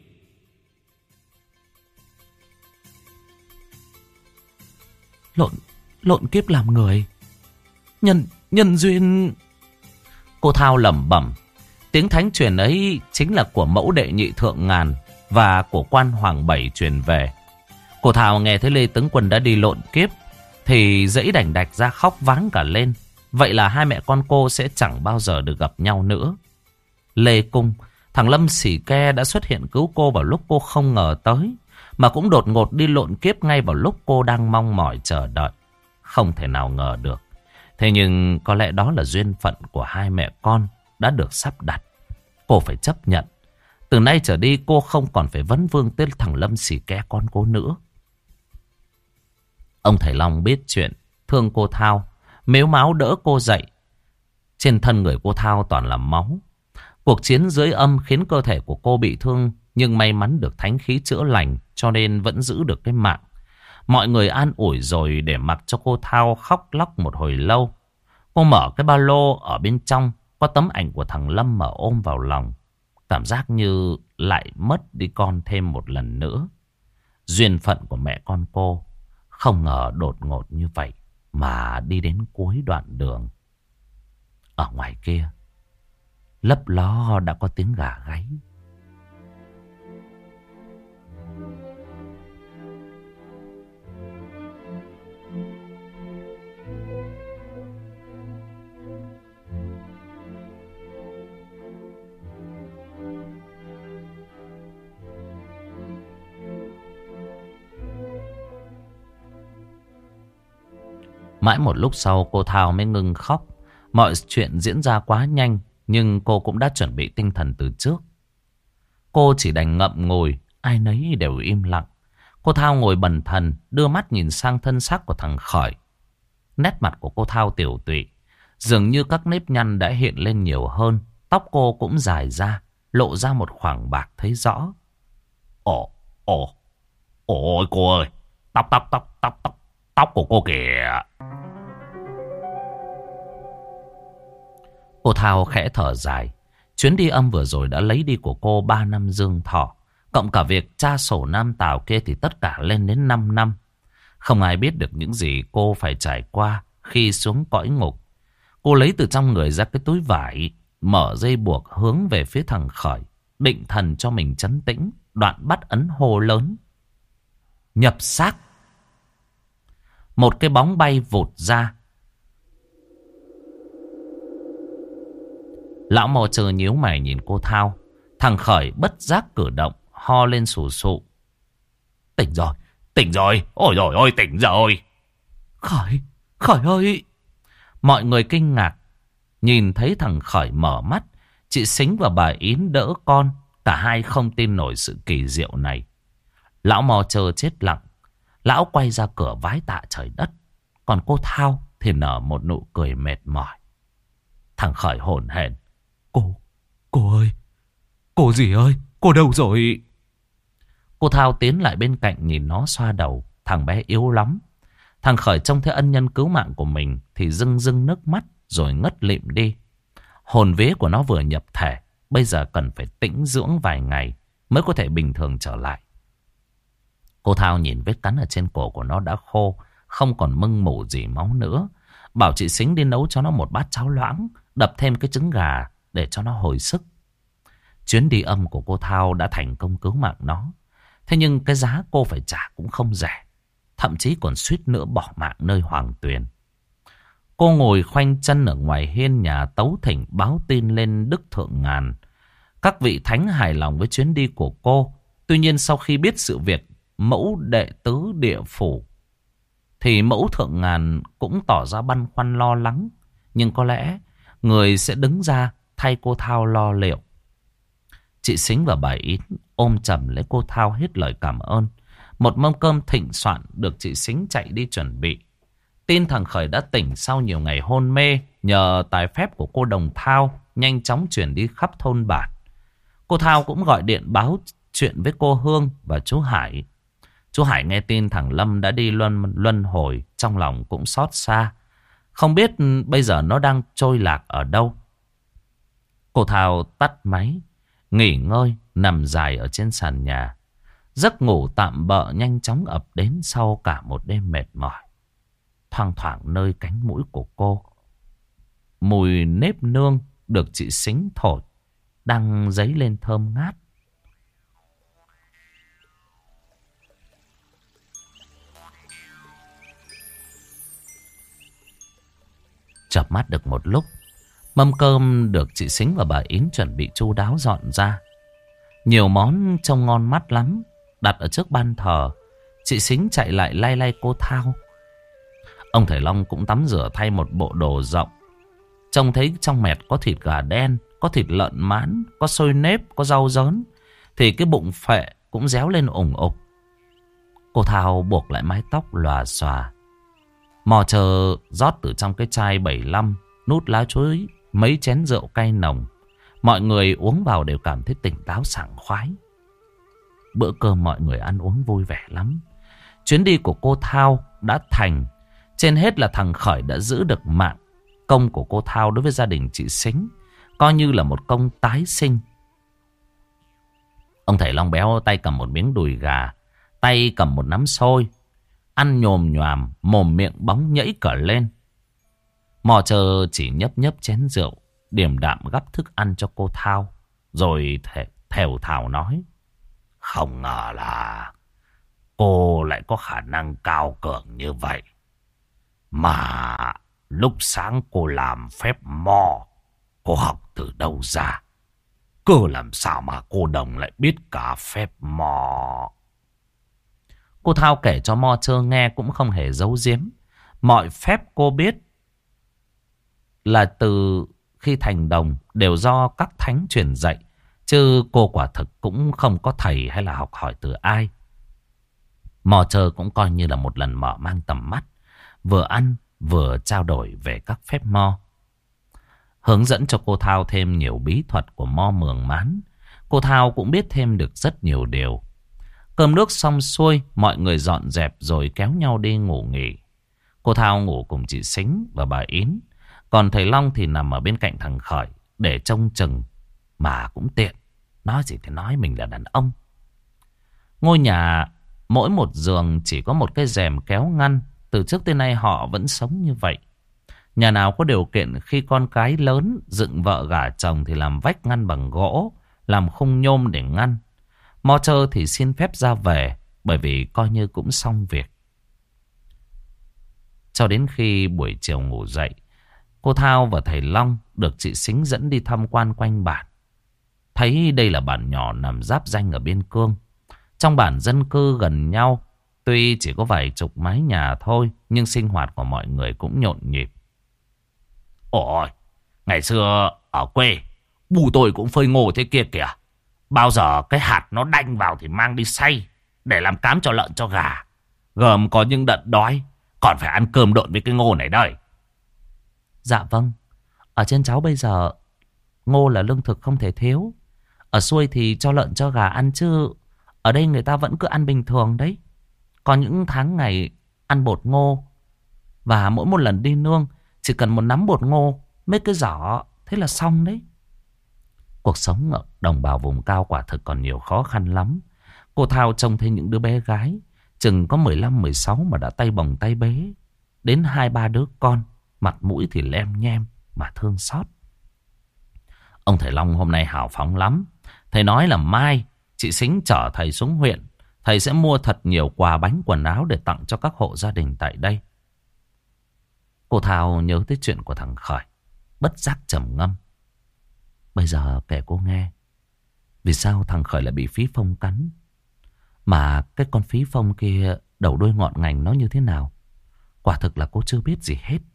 Lộn, lộn kiếp làm người. Nhân, nhân duyên... Cô Thao lẩm bẩm. Tiếng thánh truyền ấy chính là của Mẫu Đệ Nhị Thượng Ngàn và của Quan Hoàng Bảy truyền về. Cô Thao nghe thấy Lê tướng quân đã đi lộn kiếp thì dãy đành đạch ra khóc váng cả lên. Vậy là hai mẹ con cô sẽ chẳng bao giờ được gặp nhau nữa. Lê Cung, thằng Lâm Xỉ Ke đã xuất hiện cứu cô vào lúc cô không ngờ tới, mà cũng đột ngột đi lộn kiếp ngay vào lúc cô đang mong mỏi chờ đợi. Không thể nào ngờ được. Thế nhưng có lẽ đó là duyên phận của hai mẹ con đã được sắp đặt. Cô phải chấp nhận. Từ nay trở đi cô không còn phải vấn vương tên thằng Lâm Xỉ Ke con cô nữa. Ông thầy Long biết chuyện, thương cô Thao, mếu máo đỡ cô dậy. Trên thân người cô Thao toàn là máu. Cuộc chiến dưới âm khiến cơ thể của cô bị thương, nhưng may mắn được thánh khí chữa lành cho nên vẫn giữ được cái mạng. Mọi người an ủi rồi để mặc cho cô Thao khóc lóc một hồi lâu. Cô mở cái ba lô, ở bên trong có tấm ảnh của thằng Lâm mà ôm vào lòng. Cảm giác như lại mất đi con thêm một lần nữa. Duyên phận của mẹ con cô không ngờ đột ngột như vậy mà đi đến cuối đoạn đường. Ở ngoài kia lấp ló đã có tiếng gà gáy. Mãi một lúc sau cô Thao mới ngừng khóc. Mọi chuyện diễn ra quá nhanh, nhưng cô cũng đã chuẩn bị tinh thần từ trước. Cô chỉ đành ngậm ngùi, ai nấy đều im lặng. Cô Thao ngồi bần thần, đưa mắt nhìn sang thân xác của thằng Khởi. Nét mặt của cô Thao tiểu tụy, dường như các nếp nhăn đã hiện lên nhiều hơn. Tóc cô cũng dài ra, lộ ra một khoảng bạc thấy rõ. Ồ, ồ, ôi cô ơi, tóc, tóc, tóc, tóc, tóc, tóc của cô kìa. Cô Thao khẽ thở dài. Chuyến đi âm vừa rồi đã lấy đi của cô ba năm dương thọ. Cộng cả việc tra sổ Nam Tào kia thì tất cả lên đến năm năm. Không ai biết được những gì cô phải trải qua khi xuống cõi ngục. Cô lấy từ trong người ra cái túi vải, mở dây buộc hướng về phía thằng Khởi, định thần cho mình trấn tĩnh, đoạn bắt ấn hô lớn. Nhập xác. Một cái bóng bay vụt ra. Lão mò chờ nhíu mày nhìn cô Thao. Thằng Khởi bất giác cử động, ho lên sù sụ. Tỉnh rồi, tỉnh rồi, ôi rồi ôi tỉnh rồi. Khởi, Khởi ơi. Mọi người kinh ngạc. Nhìn thấy thằng Khởi mở mắt, chị Sính và bà Yến đỡ con. Cả hai không tin nổi sự kỳ diệu này. Lão mò chờ chết lặng. Lão quay ra cửa vái tạ trời đất. Còn cô Thao thì nở một nụ cười mệt mỏi. Thằng Khởi hổn hển. Cô, cô ơi, cô gì ơi, cô đâu rồi? Cô Thao tiến lại bên cạnh nhìn nó xoa đầu. Thằng bé yếu lắm. Thằng Khởi trông thấy ân nhân cứu mạng của mình thì rưng rưng nước mắt rồi ngất lịm đi. Hồn vía của nó vừa nhập thể, bây giờ cần phải tĩnh dưỡng vài ngày mới có thể bình thường trở lại. Cô Thao nhìn vết cắn ở trên cổ của nó đã khô, không còn mưng mủ gì máu nữa. Bảo chị Sính đi nấu cho nó một bát cháo loãng, đập thêm cái trứng gà để cho nó hồi sức. Chuyến đi âm của cô Thao đã thành công cứu mạng nó. Thế nhưng cái giá cô phải trả cũng không rẻ. Thậm chí còn suýt nữa bỏ mạng nơi Hoàng Tuyền. Cô ngồi khoanh chân ở ngoài hiên nhà tấu thỉnh báo tin lên Đức Thượng Ngàn. Các vị thánh hài lòng với chuyến đi của cô. Tuy nhiên sau khi biết sự việc mẫu đệ tứ địa phủ thì mẫu Thượng Ngàn cũng tỏ ra băn khoăn lo lắng. Nhưng có lẽ người sẽ đứng ra thay cô Thao lo liệu. Chị Sính và bà Yến ôm chầm lấy cô Thao hết lời cảm ơn. Một mâm cơm thịnh soạn được chị Sính chạy đi chuẩn bị. Tin thằng Khởi đã tỉnh sau nhiều ngày hôn mê nhờ tài phép của cô Đồng Thao nhanh chóng chuyển đi khắp thôn bản. Cô Thao cũng gọi điện báo chuyện với cô Hương và chú Hải. Chú Hải nghe tin thằng Lâm đã đi luân, luân hồi, trong lòng cũng xót xa. Không biết bây giờ nó đang trôi lạc ở đâu. Cô Thao tắt máy, nghỉ ngơi, nằm dài ở trên sàn nhà. Giấc ngủ tạm bợ nhanh chóng ập đến sau cả một đêm mệt mỏi. Thoang thoảng nơi cánh mũi của cô, mùi nếp nương được chị Sính thổi đang dấy lên thơm ngát. Chợp mắt được một lúc, mâm cơm được chị Sính và bà Yến chuẩn bị chu đáo dọn ra. Nhiều món trông ngon mắt lắm. Đặt ở trước ban thờ, chị Sính chạy lại lay lay cô Thao. Ông Thầy Long cũng tắm rửa thay một bộ đồ rộng. Trông thấy trong mẹt có thịt gà đen, có thịt lợn mán, có xôi nếp, có rau dớn, thì cái bụng phệ cũng réo lên ủng ục. Cô Thao buộc lại mái tóc lòa xòa. Mò chờ rót từ trong cái chai bảy lăm, nút lá chuối, mấy chén rượu cay nồng. Mọi người uống vào đều cảm thấy tỉnh táo sảng khoái. Bữa cơm mọi người ăn uống vui vẻ lắm. Chuyến đi của cô Thao đã thành. Trên hết là thằng Khởi đã giữ được mạng. Công của cô Thao đối với gia đình chị Sính coi như là một công tái sinh. Ông thầy Long béo tay cầm một miếng đùi gà, tay cầm một nắm xôi, ăn nhồm nhoàm, mồm miệng bóng nhẫy cỡ lên. Mò chờ chỉ nhấp nhấp chén rượu, điềm đạm gắp thức ăn cho cô Thao, rồi thề, thều thào nói: Không ngờ là cô lại có khả năng cao cường như vậy. Mà lúc sáng cô làm phép mò, cô học từ đâu ra? Cơ làm sao mà cô Đồng lại biết cả phép mò? Cô Thao kể cho Mo Chơ nghe cũng không hề giấu giếm. Mọi phép cô biết là từ khi thành đồng đều do các thánh truyền dạy. Chứ cô quả thực cũng không có thầy hay là học hỏi từ ai. Mò Chơ cũng coi như là một lần mở mang tầm mắt. Vừa ăn vừa trao đổi về các phép mo. Hướng dẫn cho cô Thao thêm nhiều bí thuật của mo mường mán. Cô Thao cũng biết thêm được rất nhiều điều. Cơm nước xong xuôi, mọi người dọn dẹp rồi kéo nhau đi ngủ nghỉ. Cô Thao ngủ cùng chị Sính và bà Yến. Còn thầy Long thì nằm ở bên cạnh thằng Khởi để trông chừng. Mà cũng tiện, nói gì thì nói, mình là đàn ông. Ngôi nhà mỗi một giường chỉ có một cái rèm kéo ngăn. Từ trước tới nay họ vẫn sống như vậy. Nhà nào có điều kiện khi con cái lớn dựng vợ gả chồng thì làm vách ngăn bằng gỗ, làm khung nhôm để ngăn. Mo Chơ thì xin phép ra về bởi vì coi như cũng xong việc. Cho đến khi buổi chiều ngủ dậy, cô Thao và thầy Long được chị Sính dẫn đi tham quan quanh bản. Thấy đây là bản nhỏ nằm giáp ranh ở biên cương. Trong bản dân cư gần nhau, tuy chỉ có vài chục mái nhà thôi, nhưng sinh hoạt của mọi người cũng nhộn nhịp. Ôi, ngày xưa ở quê, bù tôi cũng phơi ngô thế kia kìa. Bao giờ cái hạt nó đanh vào thì mang đi xay để làm cám cho lợn cho gà. Gồm có những đợt đói, còn phải ăn cơm độn với cái ngô này đây. Dạ vâng, ở trên cháu bây giờ ngô là lương thực không thể thiếu. Ở xuôi thì cho lợn cho gà ăn chứ ở đây người ta vẫn cứ ăn bình thường đấy. Có những tháng ngày ăn bột ngô. Và mỗi một lần đi nương chỉ cần một nắm bột ngô, mấy cái giỏ, thế là xong đấy. Cuộc sống ở đồng bào vùng cao quả thực còn nhiều khó khăn lắm. Cô Thao trông thấy những đứa bé gái chừng có mười lăm mười sáu mà đã tay bồng tay bế. Đến hai ba đứa con, mặt mũi thì lem nhem mà thương xót. Ông thầy Long hôm nay hào phóng lắm. Thầy nói là mai chị Sính chở thầy xuống huyện. Thầy sẽ mua thật nhiều quà bánh quần áo để tặng cho các hộ gia đình tại đây. Cô Thao nhớ tới chuyện của thằng Khởi, bất giác trầm ngâm. Bây giờ kể cô nghe, vì sao thằng Khởi lại bị phí phong cắn? Mà cái con phí phong kia đầu đuôi ngọn ngành nó như thế nào? Quả thực là cô chưa biết gì hết.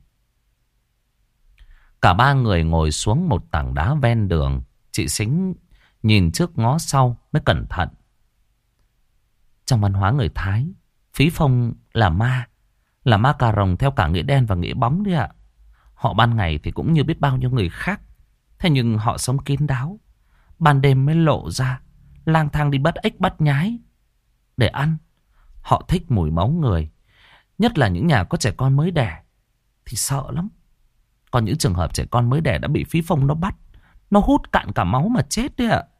Cả ba người ngồi xuống một tảng đá ven đường. Chị Sính nhìn trước ngó sau mới cẩn thận. Trong văn hóa người Thái, phí phong là ma. Là ma cà rồng theo cả nghĩa đen và nghĩa bóng đấy ạ. Họ ban ngày thì cũng như biết bao nhiêu người khác. Thế nhưng họ sống kín đáo. Ban đêm mới lộ ra, lang thang đi bắt ếch bắt nhái để ăn. Họ thích mùi máu người. Nhất là những nhà có trẻ con mới đẻ thì sợ lắm. Còn những trường hợp trẻ con mới đẻ đã bị phí phong nó bắt, nó hút cạn cả máu mà chết đấy ạ.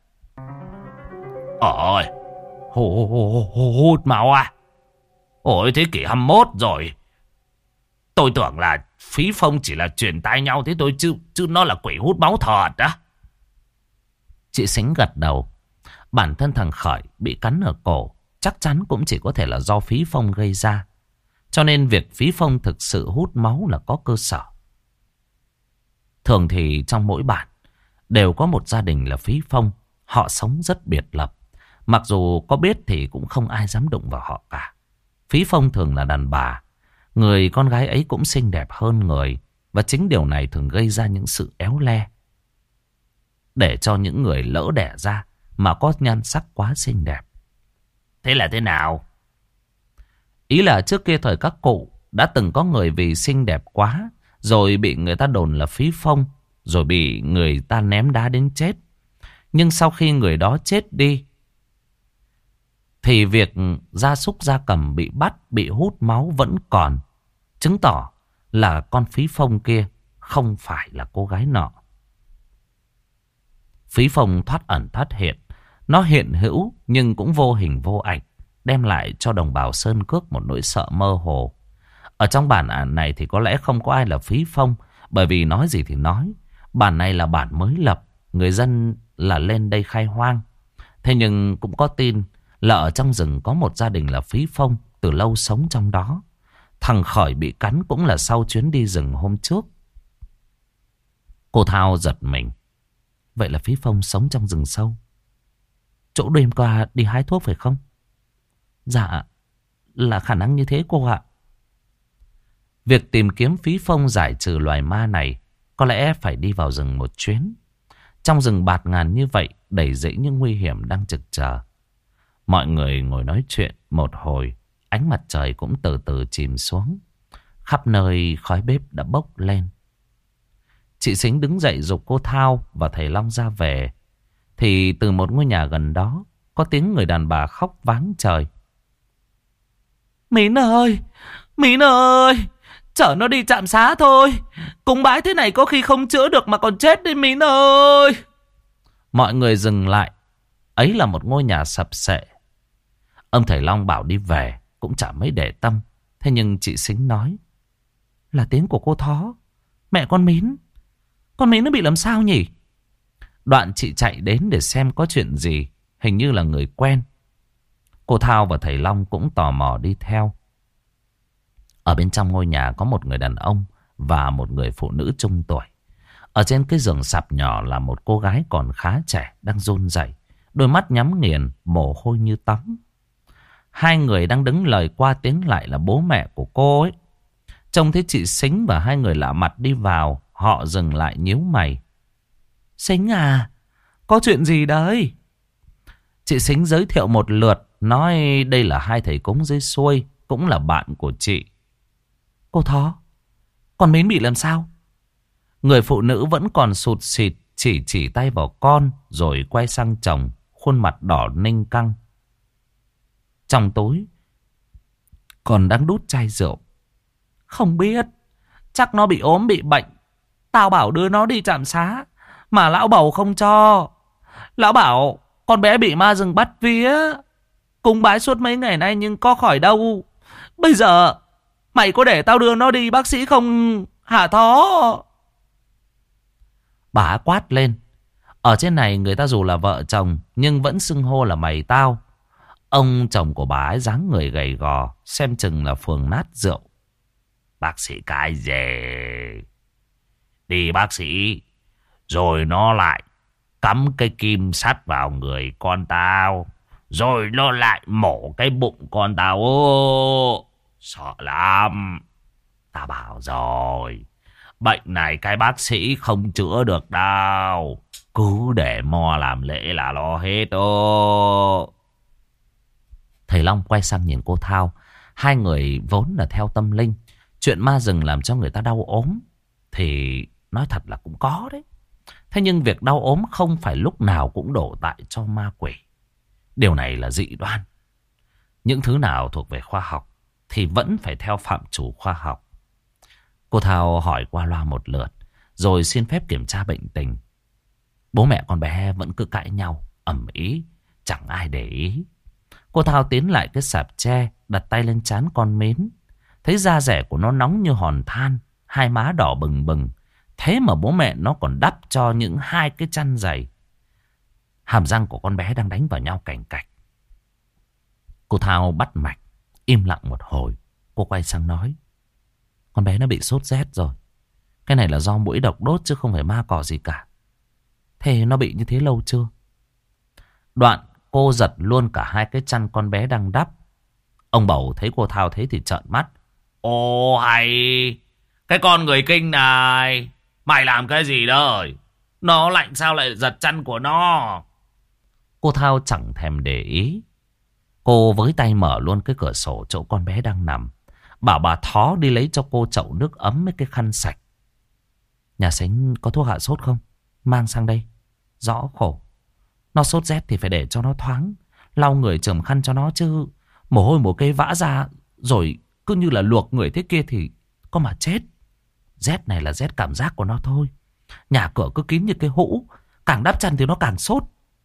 Ôi, hút, hút, hút máu à? Ôi, thế kỷ hai mươi mốt rồi. Tôi tưởng là phí phong chỉ là truyền tai nhau thế thôi, chứ chứ nó là quỷ hút máu thật á. Chị Sính gật đầu. Bản thân thằng Khởi bị cắn ở cổ chắc chắn cũng chỉ có thể là do phí phong gây ra. Cho nên việc phí phong thực sự hút máu là có cơ sở. Thường thì trong mỗi bản đều có một gia đình là phí phong. Họ sống rất biệt lập. Mặc dù có biết thì cũng không ai dám đụng vào họ cả. Phí phong thường là đàn bà. Người con gái ấy cũng xinh đẹp hơn người. Và chính điều này thường gây ra những sự éo le. Để cho những người lỡ đẻ ra mà có nhan sắc quá xinh đẹp. Thế là thế nào? Ý là trước kia thời các cụ đã từng có người vì xinh đẹp quá rồi bị người ta đồn là phí phông, rồi bị người ta ném đá đến chết. Nhưng sau khi người đó chết đi thì việc gia súc gia cầm bị bắt, bị hút máu vẫn còn, chứng tỏ là con phí phông kia không phải là cô gái nọ. Phí phông thoát ẩn thoát hiện, nó hiện hữu nhưng cũng vô hình vô ảnh, đem lại cho đồng bào Sơn Cước một nỗi sợ mơ hồ. Ở trong bản án này thì có lẽ không có ai là phí phông, bởi vì nói gì thì nói, bản này là bản mới lập, người dân là lên đây khai hoang. Thế nhưng cũng có tin là ở trong rừng có một gia đình là phí phông, từ lâu sống trong đó. Thằng Khởi bị cắn cũng là sau chuyến đi rừng hôm trước. Cô Thao giật mình. Vậy là phí phông sống trong rừng sâu, chỗ đêm qua đi hái thuốc phải không? Dạ, là khả năng như thế cô ạ. Việc tìm kiếm phí phông giải trừ loài ma này có lẽ phải đi vào rừng một chuyến. Trong rừng bạt ngàn như vậy, đầy rẫy những nguy hiểm đang trực chờ. Mọi người ngồi nói chuyện một hồi, ánh mặt trời cũng từ từ chìm xuống. Khắp nơi khói bếp đã bốc lên. Chị Sính đứng dậy giục cô Thao và thầy Long ra về. Thì từ một ngôi nhà gần đó có tiếng người đàn bà khóc váng trời. Mín ơi, Mín ơi, chở nó đi trạm xá thôi. Cúng bái thế này có khi không chữa được mà còn chết đấy Mín ơi. Mọi người dừng lại. Ấy là một ngôi nhà sập sệ. Ông thầy Long bảo đi về cũng chả mấy để tâm. Thế nhưng chị Sính nói, là tiếng của cô Thó, mẹ con Mín. Con Mín nó bị làm sao nhỉ? Đoạn chị chạy đến để xem có chuyện gì. Hình như là người quen. Cô Thao và thầy Long cũng tò mò đi theo. Ở bên trong ngôi nhà có một người đàn ông và một người phụ nữ trung tuổi. Ở trên cái giường sập nhỏ là một cô gái còn khá trẻ đang run rẩy, đôi mắt nhắm nghiền, mồ hôi như tắm. Hai người đang đứng lời qua tiếng lại là bố mẹ của cô ấy. Trông thấy chị Sính và hai người lạ mặt đi vào, họ dừng lại nhíu mày. Sính à, có chuyện gì đấy? Chị Sính giới thiệu một lượt, nói đây là hai thầy cúng dưới xuôi, cũng là bạn của chị. Cô Thó, con Mín bị làm sao? Người phụ nữ vẫn còn sụt sịt, chỉ chỉ tay vào con, rồi quay sang chồng, khuôn mặt đỏ ninh căng. Trong túi còn đang đút chai rượu. Không biết, chắc nó bị ốm bị bệnh. Tao bảo đưa nó đi trạm xá, mà lão bầu không cho. Lão bảo con bé bị ma rừng bắt vía, cúng bái suốt mấy ngày nay nhưng có khỏi đâu. Bây giờ mày có để tao đưa nó đi bác sĩ không hả Thó? Bà quát lên. Ở trên này người ta dù là vợ chồng nhưng vẫn xưng hô là mày tao. Ông chồng của bà ấy dáng người gầy gò, xem chừng là phường nát rượu. Bác sĩ cái gì? Đi bác sĩ, rồi nó lại cắm cái kim sắt vào người con tao, rồi nó lại mổ cái bụng con tao. Ô, sợ lắm. Ta bảo rồi, bệnh này cái bác sĩ không chữa được đâu. Cứ để mò làm lễ là lo hết ô. Thầy Long quay sang nhìn cô Thao. Hai người vốn là theo tâm linh, chuyện ma rừng làm cho người ta đau ốm thì nói thật là cũng có đấy. Thế nhưng việc đau ốm không phải lúc nào cũng đổ tại cho ma quỷ. Điều này là dị đoan. Những thứ nào thuộc về khoa học thì vẫn phải theo phạm trù khoa học. Cô Thao hỏi qua loa một lượt, rồi xin phép kiểm tra bệnh tình. Bố mẹ con bé vẫn cứ cãi nhau, ầm ĩ, chẳng ai để ý. Cô Thao tiến lại cái sạp tre, đặt tay lên trán con Mến. Thấy da rẻ của nó nóng như hòn than, hai má đỏ bừng bừng. Thế mà bố mẹ nó còn đắp cho những hai cái chăn dày. Hàm răng của con bé đang đánh vào nhau cành cạch. Cô Thao bắt mạch, im lặng một hồi. Cô quay sang nói, con bé nó bị sốt rét rồi. Cái này là do muỗi độc đốt chứ không phải ma cỏ gì cả. Thế nó bị như thế lâu chưa? Đoạn cô giật luôn cả hai cái chăn con bé đang đắp. Ông Bầu thấy cô Thao thế thì trợn mắt. Ô hay, cái con người kinh này, mày làm cái gì đời? Nó lạnh sao lại giật chăn của nó? Cô Thao chẳng thèm để ý. Cô với tay mở luôn cái cửa sổ chỗ con bé đang nằm. bảo bà Thó đi lấy cho cô chậu nước ấm với cái khăn sạch. Nhà Sánh có thuốc hạ sốt không? Mang sang đây. Rõ khổ. Nó sốt rét thì phải để cho nó thoáng. Lau người chườm khăn cho nó chứ. Mồ hôi mồ kê vã ra rồi cứ như là luộc người thế kia thì có mà chết. Rét này là rét cảm giác của nó thôi. Nhà cửa cứ kín như cái hũ. Càng đắp chăn thì nó càng sốt.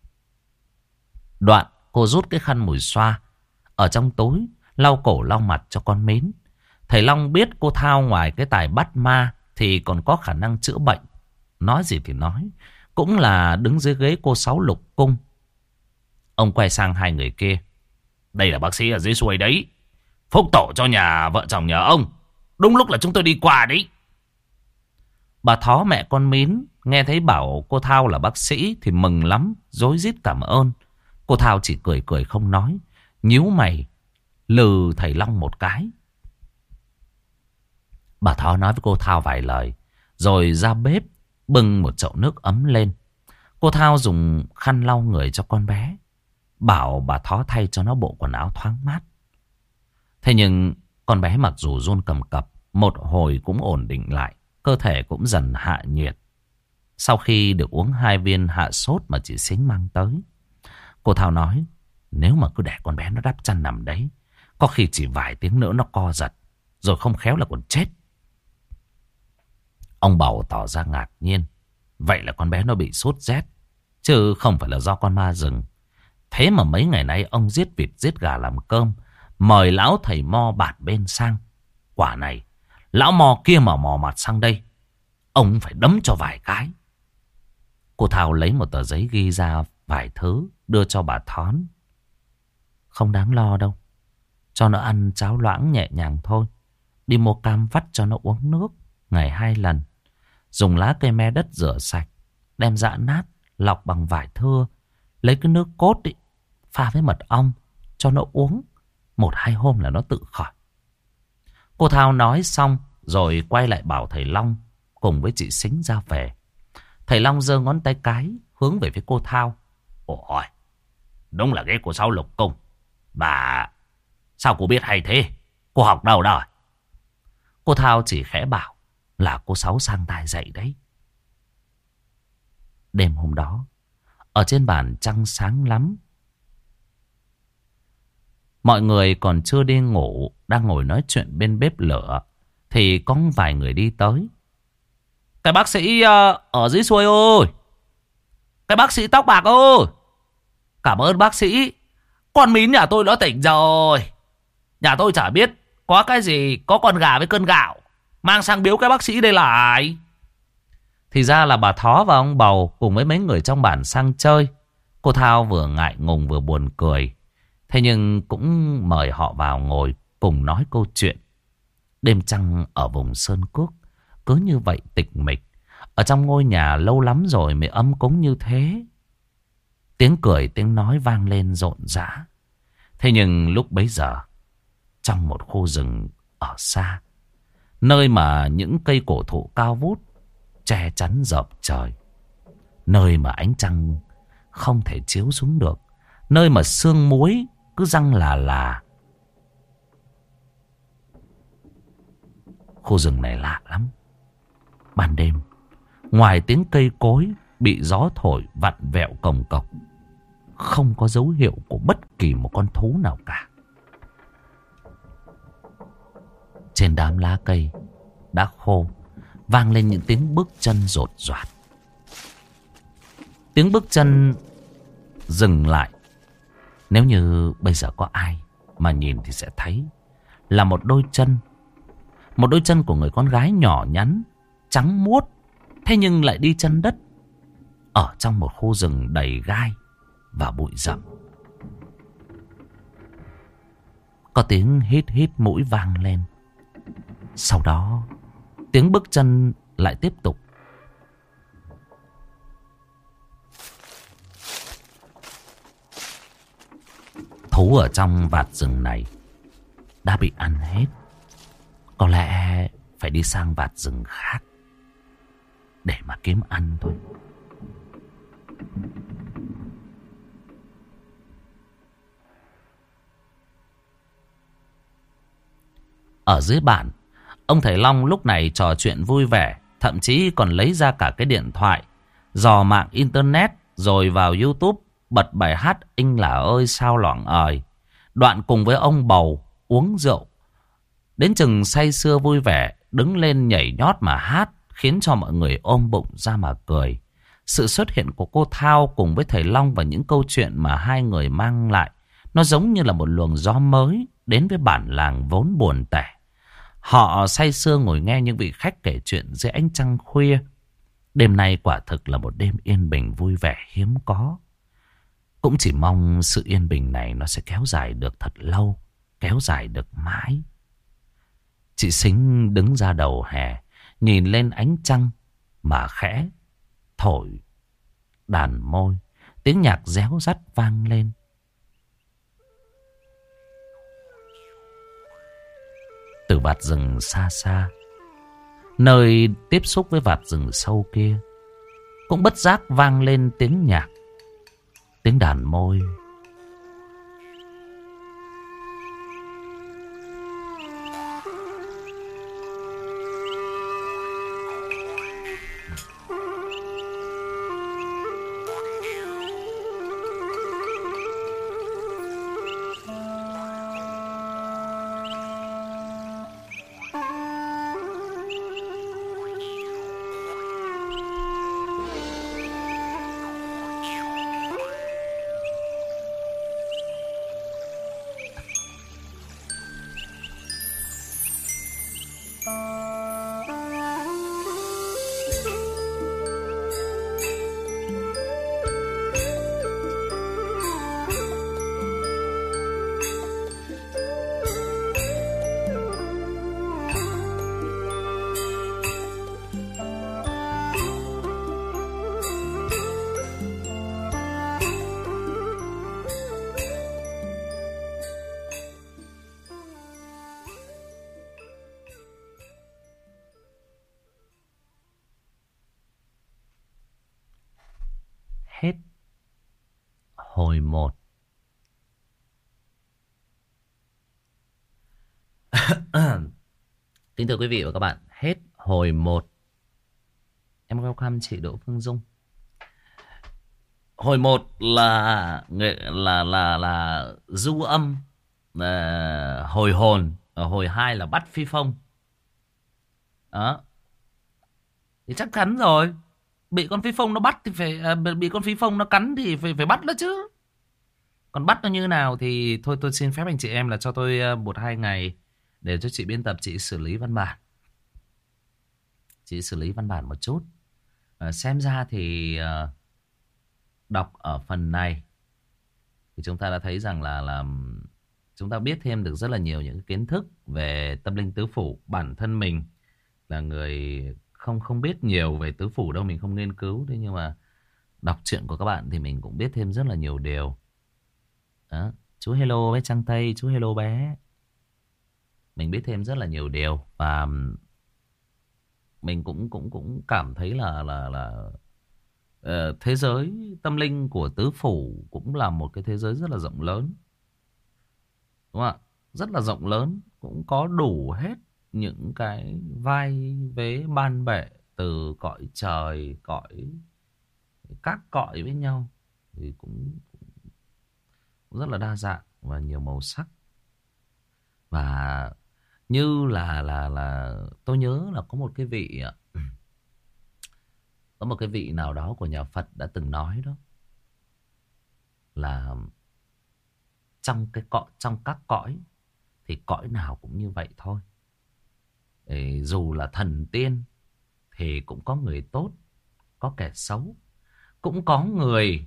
Đoạn cô rút cái khăn mùi xoa ở trong túi, lau cổ lau mặt cho con Mến. Thầy Long biết cô Thao ngoài cái tài bắt ma thì còn có khả năng chữa bệnh. Nói gì thì nói, cũng là đứng dưới ghế cô Sáu Lục Cung. Ông quay sang hai người kia. Đây là bác sĩ ở dưới xuôi đấy. Phúc tổ cho nhà vợ chồng nhà ông. Đúng lúc là chúng tôi đi qua đấy. Bà Thó mẹ con Mến nghe thấy bảo cô Thao là bác sĩ thì mừng lắm, rối rít cảm ơn. Cô Thao chỉ cười cười không nói, nhíu mày lừ thầy Long một cái. Bà Thó nói với cô Thao vài lời, rồi ra bếp bưng một chậu nước ấm lên. Cô Thao dùng khăn lau người cho con bé, bảo bà Thó thay cho nó bộ quần áo thoáng mát. Thế nhưng con bé mặc dù run cầm cập, một hồi cũng ổn định lại, cơ thể cũng dần hạ nhiệt. Sau khi được uống hai viên hạ sốt mà chị Sính mang tới, cô Thao nói nếu mà cứ để con bé nó đắp chăn nằm đấy, có khi chỉ vài tiếng nữa nó co giật, rồi không khéo là còn chết. Ông Bầu tỏ ra ngạc nhiên. Vậy là con bé nó bị sốt rét, chứ không phải là do con ma rừng. Thế mà mấy ngày nay ông giết vịt giết gà làm cơm, mời lão thầy mo bạt bên sang. Quả này, lão mo kia mà mò mặt sang đây, ông phải đấm cho vài cái. Cô Thao lấy một tờ giấy ghi ra vài thứ, đưa cho bà Thón. Không đáng lo đâu, cho nó ăn cháo loãng nhẹ nhàng thôi. Đi mua cam vắt cho nó uống nước ngày hai lần. Dùng lá cây me đất rửa sạch, đem giã nát, lọc bằng vải thưa. Lấy cái nước cốt ý, pha với mật ong, cho nó uống. Một hai hôm là nó tự khỏi. Cô Thao nói xong rồi quay lại bảo thầy Long cùng với chị Sính ra về. Thầy Long giơ ngón tay cái hướng về phía cô Thao. Ôi, đúng là ghế của Sáu Lục Cung. Bà, sao cô biết hay thế? Cô học đâu rồi? Cô Thao chỉ khẽ bảo là cô Sáu sang tài dạy đấy. Đêm hôm đó, ở trên bàn trăng sáng lắm. Mọi người còn chưa đi ngủ, đang ngồi nói chuyện bên bếp lửa, thì có vài người đi tới. Cái bác sĩ uh, ở dưới xuôi ơi! Cái bác sĩ tóc bạc ơi! Cảm ơn bác sĩ. Con Mín nhà tôi đã tỉnh rồi. Nhà tôi chả biết có cái gì, có con gà với cơn gạo, mang sang biếu cái bác sĩ đây lại. Thì ra là bà Thó và ông Bầu cùng với mấy người trong bản sang chơi. Cô Thao vừa ngại ngùng vừa buồn cười. Thế nhưng cũng mời họ vào ngồi cùng nói câu chuyện. Đêm trăng ở vùng Sơn Cước cứ như vậy tịch mịch. Ở trong ngôi nhà lâu lắm rồi mới ấm cúng như thế. Tiếng cười tiếng nói vang lên rộn rã. Thế nhưng lúc bấy giờ, trong một khu rừng ở xa, nơi mà những cây cổ thụ cao vút che chắn rợp trời, nơi mà ánh trăng không thể chiếu xuống được, nơi mà sương muối cứ răng là là. Khu rừng này lạ lắm. Ban đêm, ngoài tiếng cây cối bị gió thổi vặn vẹo cồng cọc, không có dấu hiệu của bất kỳ một con thú nào cả. Trên đám lá cây đã khô vang lên những tiếng bước chân rột rạt. Tiếng bước chân dừng lại. Nếu như bây giờ có ai mà nhìn thì sẽ thấy là một đôi chân. Một đôi chân của người con gái nhỏ nhắn, trắng muốt, thế nhưng lại đi chân đất, ở trong một khu rừng đầy gai và bụi rậm. Có tiếng hít hít mũi vang lên. Sau đó tiếng bước chân lại tiếp tục. Thú ở trong vạt rừng này đã bị ăn hết. Có lẽ phải đi sang vạt rừng khác để mà kiếm ăn thôi. Ở dưới bản, ông thầy Long lúc này trò chuyện vui vẻ, thậm chí còn lấy ra cả cái điện thoại, dò mạng internet rồi vào YouTube bật bài hát Anh Là Ơi Sao Loảng Ời. Đoạn cùng với ông bầu uống rượu, đến chừng say sưa vui vẻ, đứng lên nhảy nhót mà hát, khiến cho mọi người ôm bụng ra mà cười. Sự xuất hiện của cô Thao cùng với thầy Long và những câu chuyện mà hai người mang lại, nó giống như là một luồng gió mới đến với bản làng vốn buồn tẻ. Họ say sưa ngồi nghe những vị khách kể chuyện dưới ánh trăng khuya. Đêm nay quả thực là một đêm yên bình vui vẻ hiếm có. Cũng chỉ mong sự yên bình này nó sẽ kéo dài được thật lâu, kéo dài được mãi. Chị Sính đứng ra đầu hè, nhìn lên ánh trăng mà khẽ thổi đàn môi. Tiếng nhạc réo rắt vang lên. Từ vạt rừng xa xa, nơi tiếp xúc với vạt rừng sâu kia, cũng bất giác vang lên tiếng nhạc, tiếng đàn môi. Hết hồi một. Kính thưa quý vị và các bạn, hết hồi một. Em welcome chị Đỗ Phương Dung. Hồi một là là là là du âm, là hồi hồn. Ở hồi hai là bắt phi phong. Đó. Thì chắc chắn rồi. Bị con phi phong nó bắt thì phải à, bị con phi phong nó cắn thì phải phải bắt nó chứ. Còn bắt nó như nào thì thôi tôi xin phép anh chị em là cho tôi một hai ngày để cho chị biên tập, chị xử lý văn bản. Chị xử lý văn bản một chút. À, xem ra thì uh, đọc ở phần này thì chúng ta đã thấy rằng là là chúng ta biết thêm được rất là nhiều những kiến thức về tâm linh tứ phủ. Bản thân mình là người không không biết nhiều về tứ phủ đâu, mình không nghiên cứu. Thế nhưng mà đọc truyện của các bạn thì mình cũng biết thêm rất là nhiều điều. Đó. Chú hello bé Trăng Tây, chú hello bé. Mình biết thêm rất là nhiều điều và mình cũng cũng cũng cảm thấy là là là uh, thế giới tâm linh của tứ phủ cũng là một cái thế giới rất là rộng lớn, đúng không ạ? Rất là rộng lớn, cũng có đủ hết những cái vai vế ban bệ, từ cõi trời, cõi các cõi với nhau thì cũng, cũng rất là đa dạng và nhiều màu sắc. Và như là là là tôi nhớ là có một cái vị có một cái vị nào đó của nhà Phật đã từng nói đó là trong cái cõi, trong các cõi thì cõi nào cũng như vậy thôi. Để dù là thần tiên thì cũng có người tốt, có kẻ xấu, cũng có người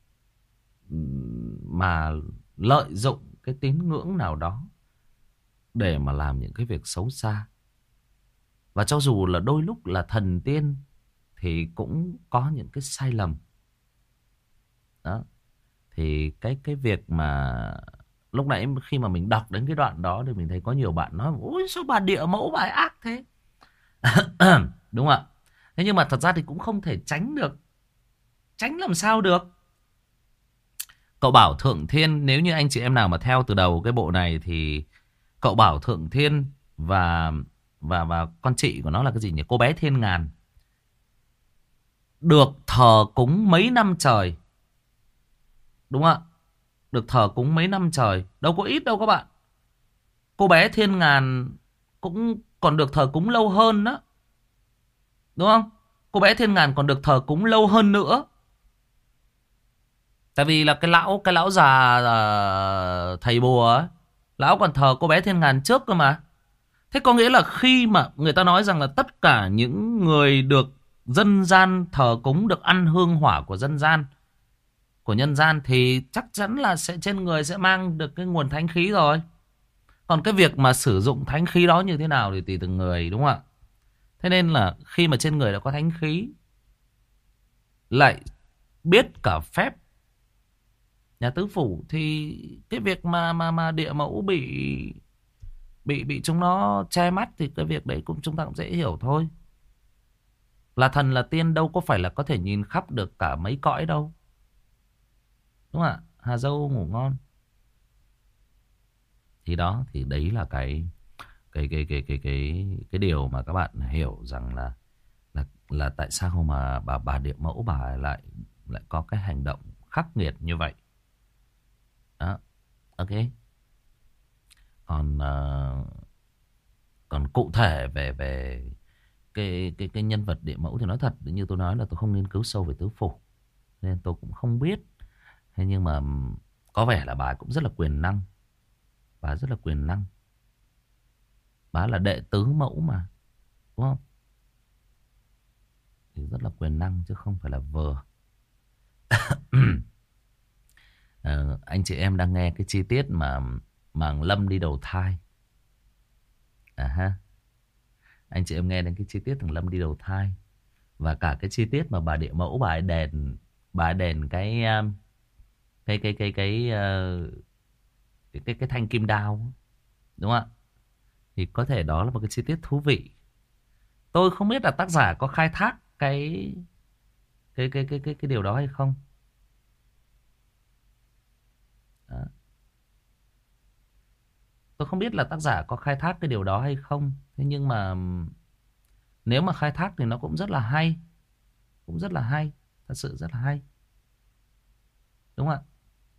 mà lợi dụng cái tín ngưỡng nào đó để mà làm những cái việc xấu xa. Và cho dù là đôi lúc là thần tiên thì cũng có những cái sai lầm. Đó. Thì cái cái việc mà lúc nãy khi mà mình đọc đến cái đoạn đó thì mình thấy có nhiều bạn nói ôi sao bà địa mẫu bà ấy ác thế. Đúng không ạ? Thế nhưng mà thật ra thì cũng không thể tránh được. Tránh làm sao được. Cậu bảo Thượng Thiên, nếu như anh chị em nào mà theo từ đầu cái bộ này thì cậu bảo Thượng Thiên Và và và con chị của nó là cái gì nhỉ? Cô bé Thiên Ngàn. Được thờ cúng mấy năm trời. Đúng không ạ? Được thờ cúng mấy năm trời. Đâu có ít đâu các bạn. Cô bé Thiên Ngàn cũng còn được thờ cúng lâu hơn đó. Đúng không? Cô bé Thiên Ngàn còn được thờ cúng lâu hơn nữa. Tại vì là cái lão cái lão già uh, thầy bùa ấy, lão còn thờ cô bé Thiên Ngàn trước cơ mà. Thế có nghĩa là khi mà người ta nói rằng là tất cả những người được dân gian thờ cúng, được ăn hương hỏa của dân gian, của nhân gian, thì chắc chắn là sẽ trên người sẽ mang được cái nguồn thánh khí rồi. Còn cái việc mà sử dụng thánh khí đó như thế nào thì tùy từng người, đúng không ạ? Thế nên là khi mà trên người đã có thánh khí, lại biết cả phép nhà tứ phủ, thì cái việc mà mà mà địa mẫu bị bị bị chúng nó che mắt thì cái việc đấy cũng chúng ta cũng dễ hiểu thôi. Là thần là tiên đâu có phải là có thể nhìn khắp được cả mấy cõi đâu. Đúng không ạ? Hà dâu ngủ ngon. Thì đó, thì đấy là cái cái cái cái cái cái cái điều mà các bạn hiểu rằng là là là tại sao mà bà bà địa mẫu bà lại lại có cái hành động khắc nghiệt như vậy. Đó. Ok. Còn uh, còn cụ thể về về cái cái cái nhân vật địa mẫu thì nói thật, như tôi nói là tôi không nghiên cứu sâu về tứ phủ nên tôi cũng không biết. Thế nhưng mà có vẻ là bà cũng rất là quyền năng. Bà rất là quyền năng. Bà là đệ tứ mẫu mà, đúng không? Thì rất là quyền năng chứ không phải là vừa. à, Anh chị em đang nghe cái chi tiết mà mà Lâm đi đầu thai. À ha. Anh chị em nghe đến cái chi tiết thằng Lâm đi đầu thai. Và cả cái chi tiết mà bà địa mẫu bà ấy đèn bà ấy đèn cái cái cái cái cái cái cái, cái thanh kim đao, đúng không ạ? Thì có thể đó là một cái chi tiết thú vị. Tôi không biết là tác giả có khai thác cái cái cái cái cái cái điều đó hay không. Đó. Tôi không biết là tác giả có khai thác cái điều đó hay không. Thế nhưng mà nếu mà khai thác thì nó cũng rất là hay. Cũng rất là hay. Thật sự rất là hay. Đúng không ạ?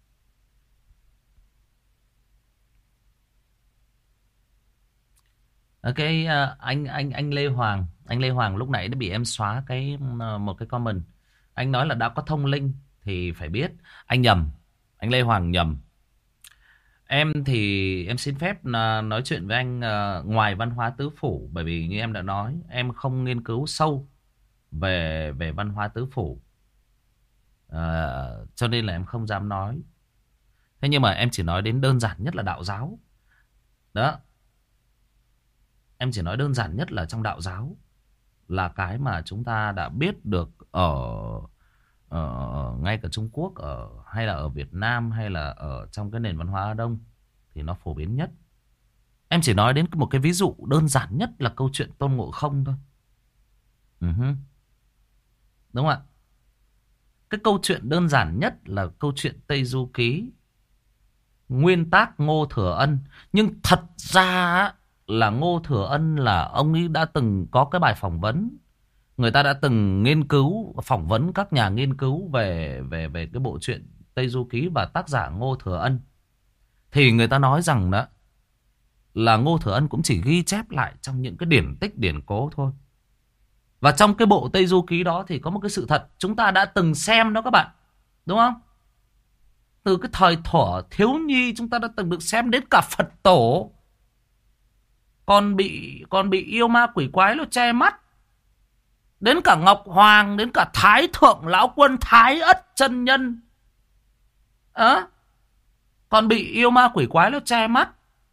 Ok, uh, anh anh anh Lê Hoàng, anh Lê Hoàng lúc nãy đã bị em xóa cái uh, một cái comment. Anh nói là đã có thông linh thì phải biết. Anh nhầm, anh Lê Hoàng nhầm. Em thì em xin phép uh, nói chuyện với anh uh, ngoài văn hóa tứ phủ, bởi vì như em đã nói, em không nghiên cứu sâu về về văn hóa tứ phủ. Uh, cho nên là em không dám nói. Thế nhưng mà em chỉ nói đến đơn giản nhất là đạo giáo. Đó. Em chỉ nói đơn giản nhất là trong đạo giáo là cái mà chúng ta đã biết được ở, ở ngay cả Trung Quốc, ở hay là ở Việt Nam, hay là ở trong cái nền văn hóa Đông thì nó phổ biến nhất. Em chỉ nói đến một cái ví dụ đơn giản nhất là câu chuyện Tôn Ngộ Không thôi. Uh-huh. Đúng không ạ? Cái câu chuyện đơn giản nhất là câu chuyện Tây Du Ký. Nguyên tác Ngô Thừa Ân. Nhưng thật ra là Ngô Thừa Ân là ông ấy đã từng có cái bài phỏng vấn. Người ta đã từng nghiên cứu, phỏng vấn các nhà nghiên cứu về về về cái bộ truyện Tây Du Ký và tác giả Ngô Thừa Ân. Thì người ta nói rằng đó là Ngô Thừa Ân cũng chỉ ghi chép lại trong những cái điển tích điển cố thôi. Và trong cái bộ Tây Du Ký đó thì có một cái sự thật chúng ta đã từng xem đó các bạn. Đúng không? Từ cái thời thuở thiếu nhi chúng ta đã từng được xem, đến cả Phật tổ còn bị còn bị yêu ma quỷ quái nó che mắt. Đến cả Ngọc Hoàng, đến cả Thái Thượng Lão Quân Thái Ất chân nhân à, còn bị yêu ma quỷ quái nó che mắt.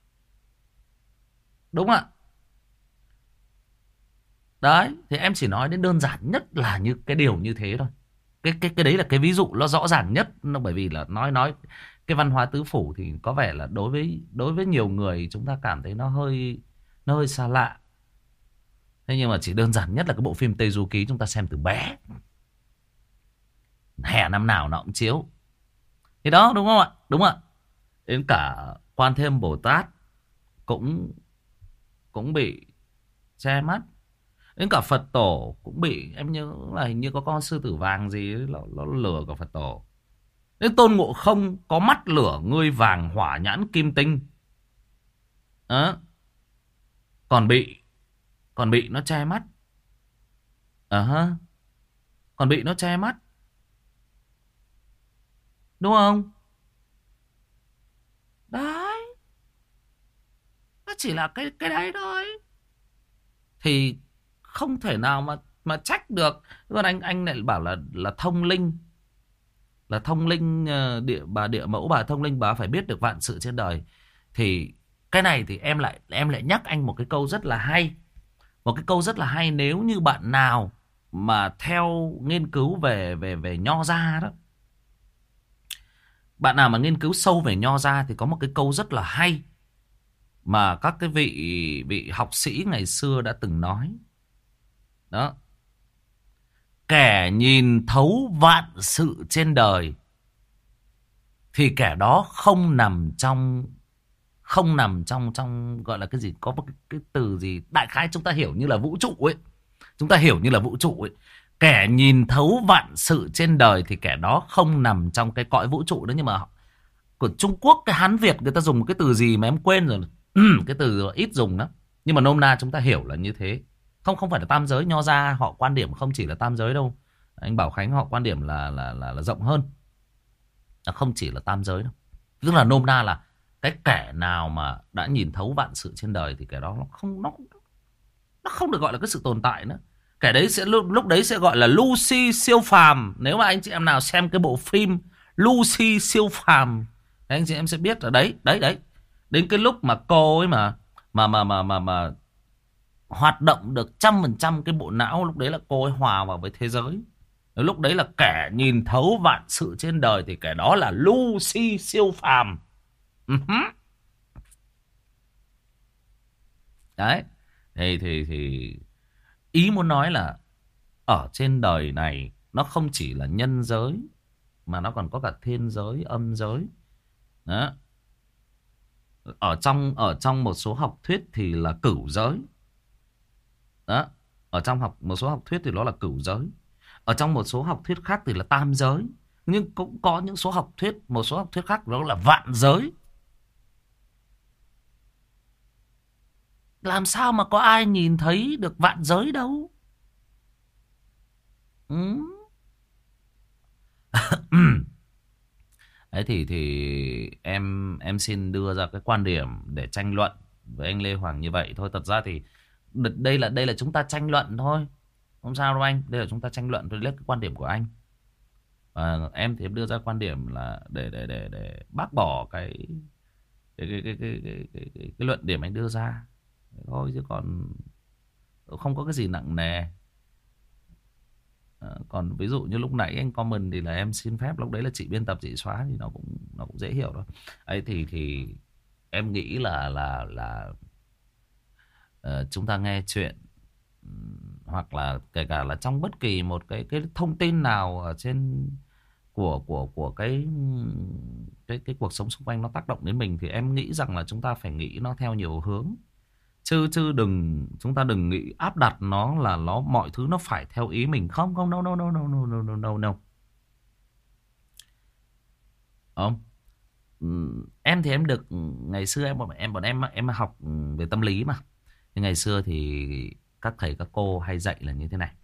Đúng ạ? Đấy, thì em chỉ nói đến đơn giản nhất là như cái điều như thế thôi. Cái cái cái đấy là cái ví dụ nó rõ ràng nhất, nó bởi vì là nói nói cái văn hóa tứ phủ thì có vẻ là đối với đối với nhiều người chúng ta cảm thấy nó hơi nó hơi xa lạ. Thế nhưng mà chỉ đơn giản nhất là cái bộ phim Tây Du Ký chúng ta xem từ bé, hè năm nào nó cũng chiếu. Thì đó, đúng không ạ? Đúng ạ. Đến cả Quan Thế Âm Bồ Tát cũng cũng bị che mắt. Đến cả Phật tổ cũng bị, em nhớ là hình như có con sư tử vàng gì ấy, nó, nó lừa cả Phật tổ. Đến Tôn Ngộ Không có mắt lửa ngươi vàng hỏa nhãn kim tinh. Đó. Còn bị, còn bị nó che mắt. Ờ uh ha. Còn bị nó che mắt. Đúng không? Đấy. Nó chỉ là cái cái đấy thôi. Thì không thể nào mà mà trách được. Còn anh anh lại bảo là là thông linh. Là thông linh, địa bà địa mẫu bà thông linh, bà phải biết được vạn sự trên đời. Thì cái này thì em lại em lại nhắc anh một cái câu rất là hay. Một cái câu rất là hay, nếu như bạn nào mà theo nghiên cứu về về về nho gia đó. Bạn nào mà nghiên cứu sâu về nho gia thì có một cái câu rất là hay mà các cái vị vị học sĩ ngày xưa đã từng nói. Đó. Kẻ nhìn thấu vạn sự trên đời thì kẻ đó không nằm trong không nằm trong trong gọi là cái gì, có một cái, cái từ gì đại khái chúng ta hiểu như là vũ trụ ấy. Chúng ta hiểu như là vũ trụ ấy. Kẻ nhìn thấu vạn sự trên đời thì kẻ đó không nằm trong cái cõi vũ trụ đó. Nhưng mà của Trung Quốc, cái Hán Việt người ta dùng một cái từ gì mà em quên rồi. Cái từ ít dùng lắm. Nhưng mà nôm na chúng ta hiểu là như thế. Không không phải là tam giới, nho gia họ quan điểm không chỉ là tam giới đâu. Anh Bảo Khánh họ quan điểm là là là, là rộng hơn. Nó không chỉ là tam giới đâu. Tức là nôm na là cái kẻ nào mà đã nhìn thấu vạn sự trên đời thì kẻ đó nó không nó nó không được gọi là cái sự tồn tại nữa. Kẻ đấy sẽ lúc, lúc đấy sẽ gọi là Lucy siêu phàm. Nếu mà anh chị em nào xem cái bộ phim Lucy siêu phàm, anh chị em sẽ biết là đấy, đấy, đấy. Đến cái lúc mà cô ấy mà mà mà mà mà, mà hoạt động được trăm phần trăm cái bộ não, lúc đấy là cô ấy hòa vào với thế giới. Lúc đấy là kẻ nhìn thấu vạn sự trên đời thì kẻ đó là Lucy siêu phàm. Uh-huh. Đấy. Thì, thì, thì ý muốn nói là ở trên đời này nó không chỉ là nhân giới mà nó còn có cả thiên giới, âm giới. Đó. Ở trong ở trong một số học thuyết thì là cửu giới. Đó. Ở trong học một số học thuyết thì nó là cửu giới. Ở trong một số học thuyết khác thì là tam giới. Nhưng cũng có những số học thuyết, một số học thuyết khác đó là vạn giới. Làm sao mà có ai nhìn thấy được vạn giới đâu. Ừ. Đấy thì thì em em xin đưa ra cái quan điểm để tranh luận với anh Lê Hoàng như vậy thôi. Thật ra thì đây là đây là chúng ta tranh luận thôi, không sao đâu anh. Đây là chúng ta tranh luận, tôi lấy cái quan điểm của anh. Và em thì em đưa ra quan điểm là để để để để bác bỏ cái cái cái cái cái, cái, cái, cái, cái luận điểm anh đưa ra thôi, chứ còn không có cái gì nặng nề. À, còn ví dụ như lúc nãy anh comment thì là em xin phép, lúc đấy là chị biên tập chị xóa thì nó cũng nó cũng dễ hiểu thôi. Ấy thì thì em nghĩ là là là uh, chúng ta nghe chuyện hoặc là kể cả là trong bất kỳ một cái cái thông tin nào ở trên của của của cái cái cái cuộc sống xung quanh nó tác động đến mình, thì em nghĩ rằng là chúng ta phải nghĩ nó theo nhiều hướng. Chứ chứ đừng chúng ta đừng nghĩ áp đặt nó là nó mọi thứ nó phải theo ý mình. Không không no no no no no no no no. Không. Em thì em được ngày xưa em bọn em bọn em em học về tâm lý mà. Nhưng ngày xưa thì các thầy các cô hay dạy là như thế này.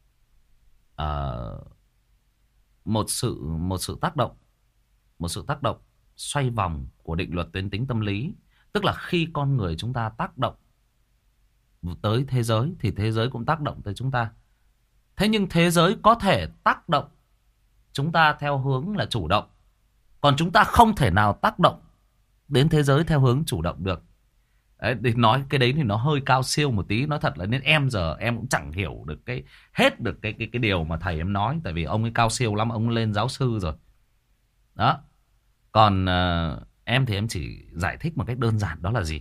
Ờ, một sự một sự tác động, một sự tác động xoay vòng của định luật tuyến tính tâm lý, tức là khi con người chúng ta tác động tới thế giới thì thế giới cũng tác động tới chúng ta. Thế nhưng thế giới có thể tác động chúng ta theo hướng là chủ động, còn chúng ta không thể nào tác động đến thế giới theo hướng chủ động được. Đấy, để nói cái đấy thì nó hơi cao siêu một tí. Nói thật là nên em giờ em cũng chẳng hiểu được cái hết được cái cái cái điều mà thầy em nói, tại vì ông ấy cao siêu lắm, ông lên giáo sư rồi. Đó. Còn uh, em thì em chỉ giải thích một cách đơn giản, đó là gì?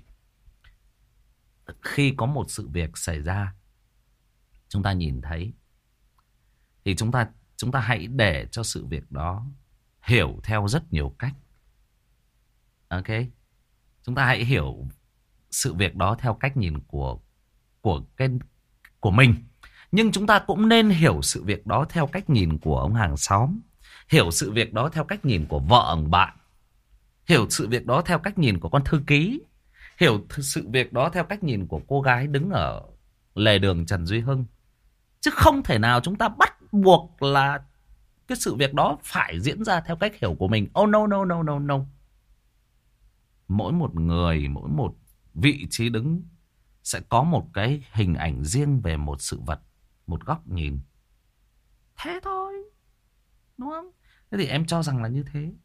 Khi có một sự việc xảy ra, chúng ta nhìn thấy, thì chúng ta chúng ta hãy để cho sự việc đó hiểu theo rất nhiều cách. Ok? Chúng ta hãy hiểu sự việc đó theo cách nhìn của của cái của mình. Nhưng chúng ta cũng nên hiểu sự việc đó theo cách nhìn của ông hàng xóm, hiểu sự việc đó theo cách nhìn của vợ ông bạn, hiểu sự việc đó theo cách nhìn của con thư ký, hiểu sự việc đó theo cách nhìn của cô gái đứng ở lề đường Trần Duy Hưng. Chứ không thể nào chúng ta bắt buộc là cái sự việc đó phải diễn ra theo cách hiểu của mình. Oh no no no no no. Mỗi một người, mỗi một vị trí đứng sẽ có một cái hình ảnh riêng về một sự vật, một góc nhìn. Thế thôi, đúng không? Thế thì em cho rằng là như thế.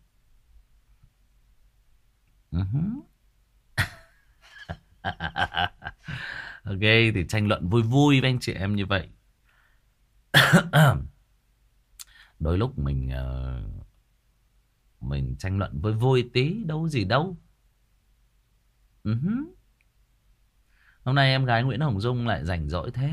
Uh-huh. Ok, thì tranh luận vui vui với anh chị em như vậy. Đôi lúc mình uh, mình tranh luận vui vui tí, đâu gì đâu. Uh-huh. Hôm nay em gái Nguyễn Hồng Dung lại rảnh rỗi thế.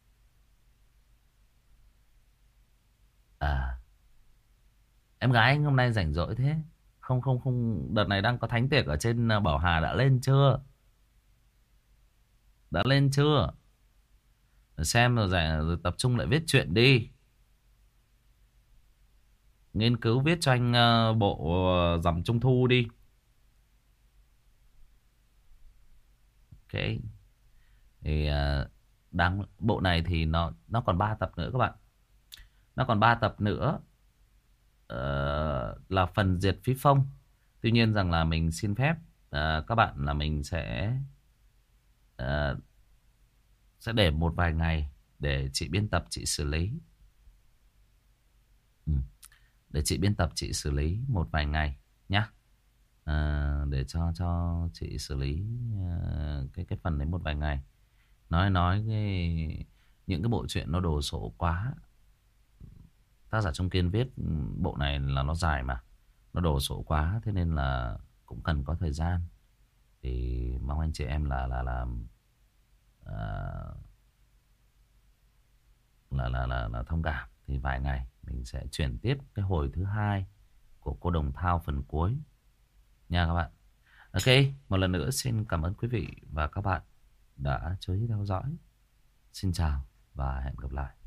À, em gái anh hôm nay rảnh rỗi thế. Không không không, đợt này đang có thánh tiệc ở trên Bảo Hà, đã lên chưa? Đã lên chưa? Xem rồi, giải, rồi tập trung lại viết truyện đi. Nghiên cứu viết cho anh uh, bộ uh, Rằm Trung Thu đi. Ok. Thì uh, đang bộ này thì nó nó còn ba tập nữa các bạn. Nó còn ba tập nữa. Uh, là phần diệt phí phong. Tuy nhiên rằng là mình xin phép uh, các bạn là mình sẽ uh, sẽ để một vài ngày để chị biên tập chị xử lý. Ừ. Để chị biên tập chị xử lý một vài ngày nhá. À, để cho cho chị xử lý uh, cái cái phần đấy một vài ngày. Nói nói cái những cái bộ truyện nó đồ sộ quá. Tác giả Trung Kiên viết bộ này là nó dài mà, nó đồ sộ quá, thế nên là cũng cần có thời gian. Thì mong anh chị em là là là uh, là, là là là thông cảm. Thì vài ngày mình sẽ chuyển tiếp cái hồi thứ hai của cô Đồng Thao phần cuối nha các bạn. Ok, một lần nữa xin cảm ơn quý vị và các bạn đã chú ý theo dõi. Xin chào và hẹn gặp lại.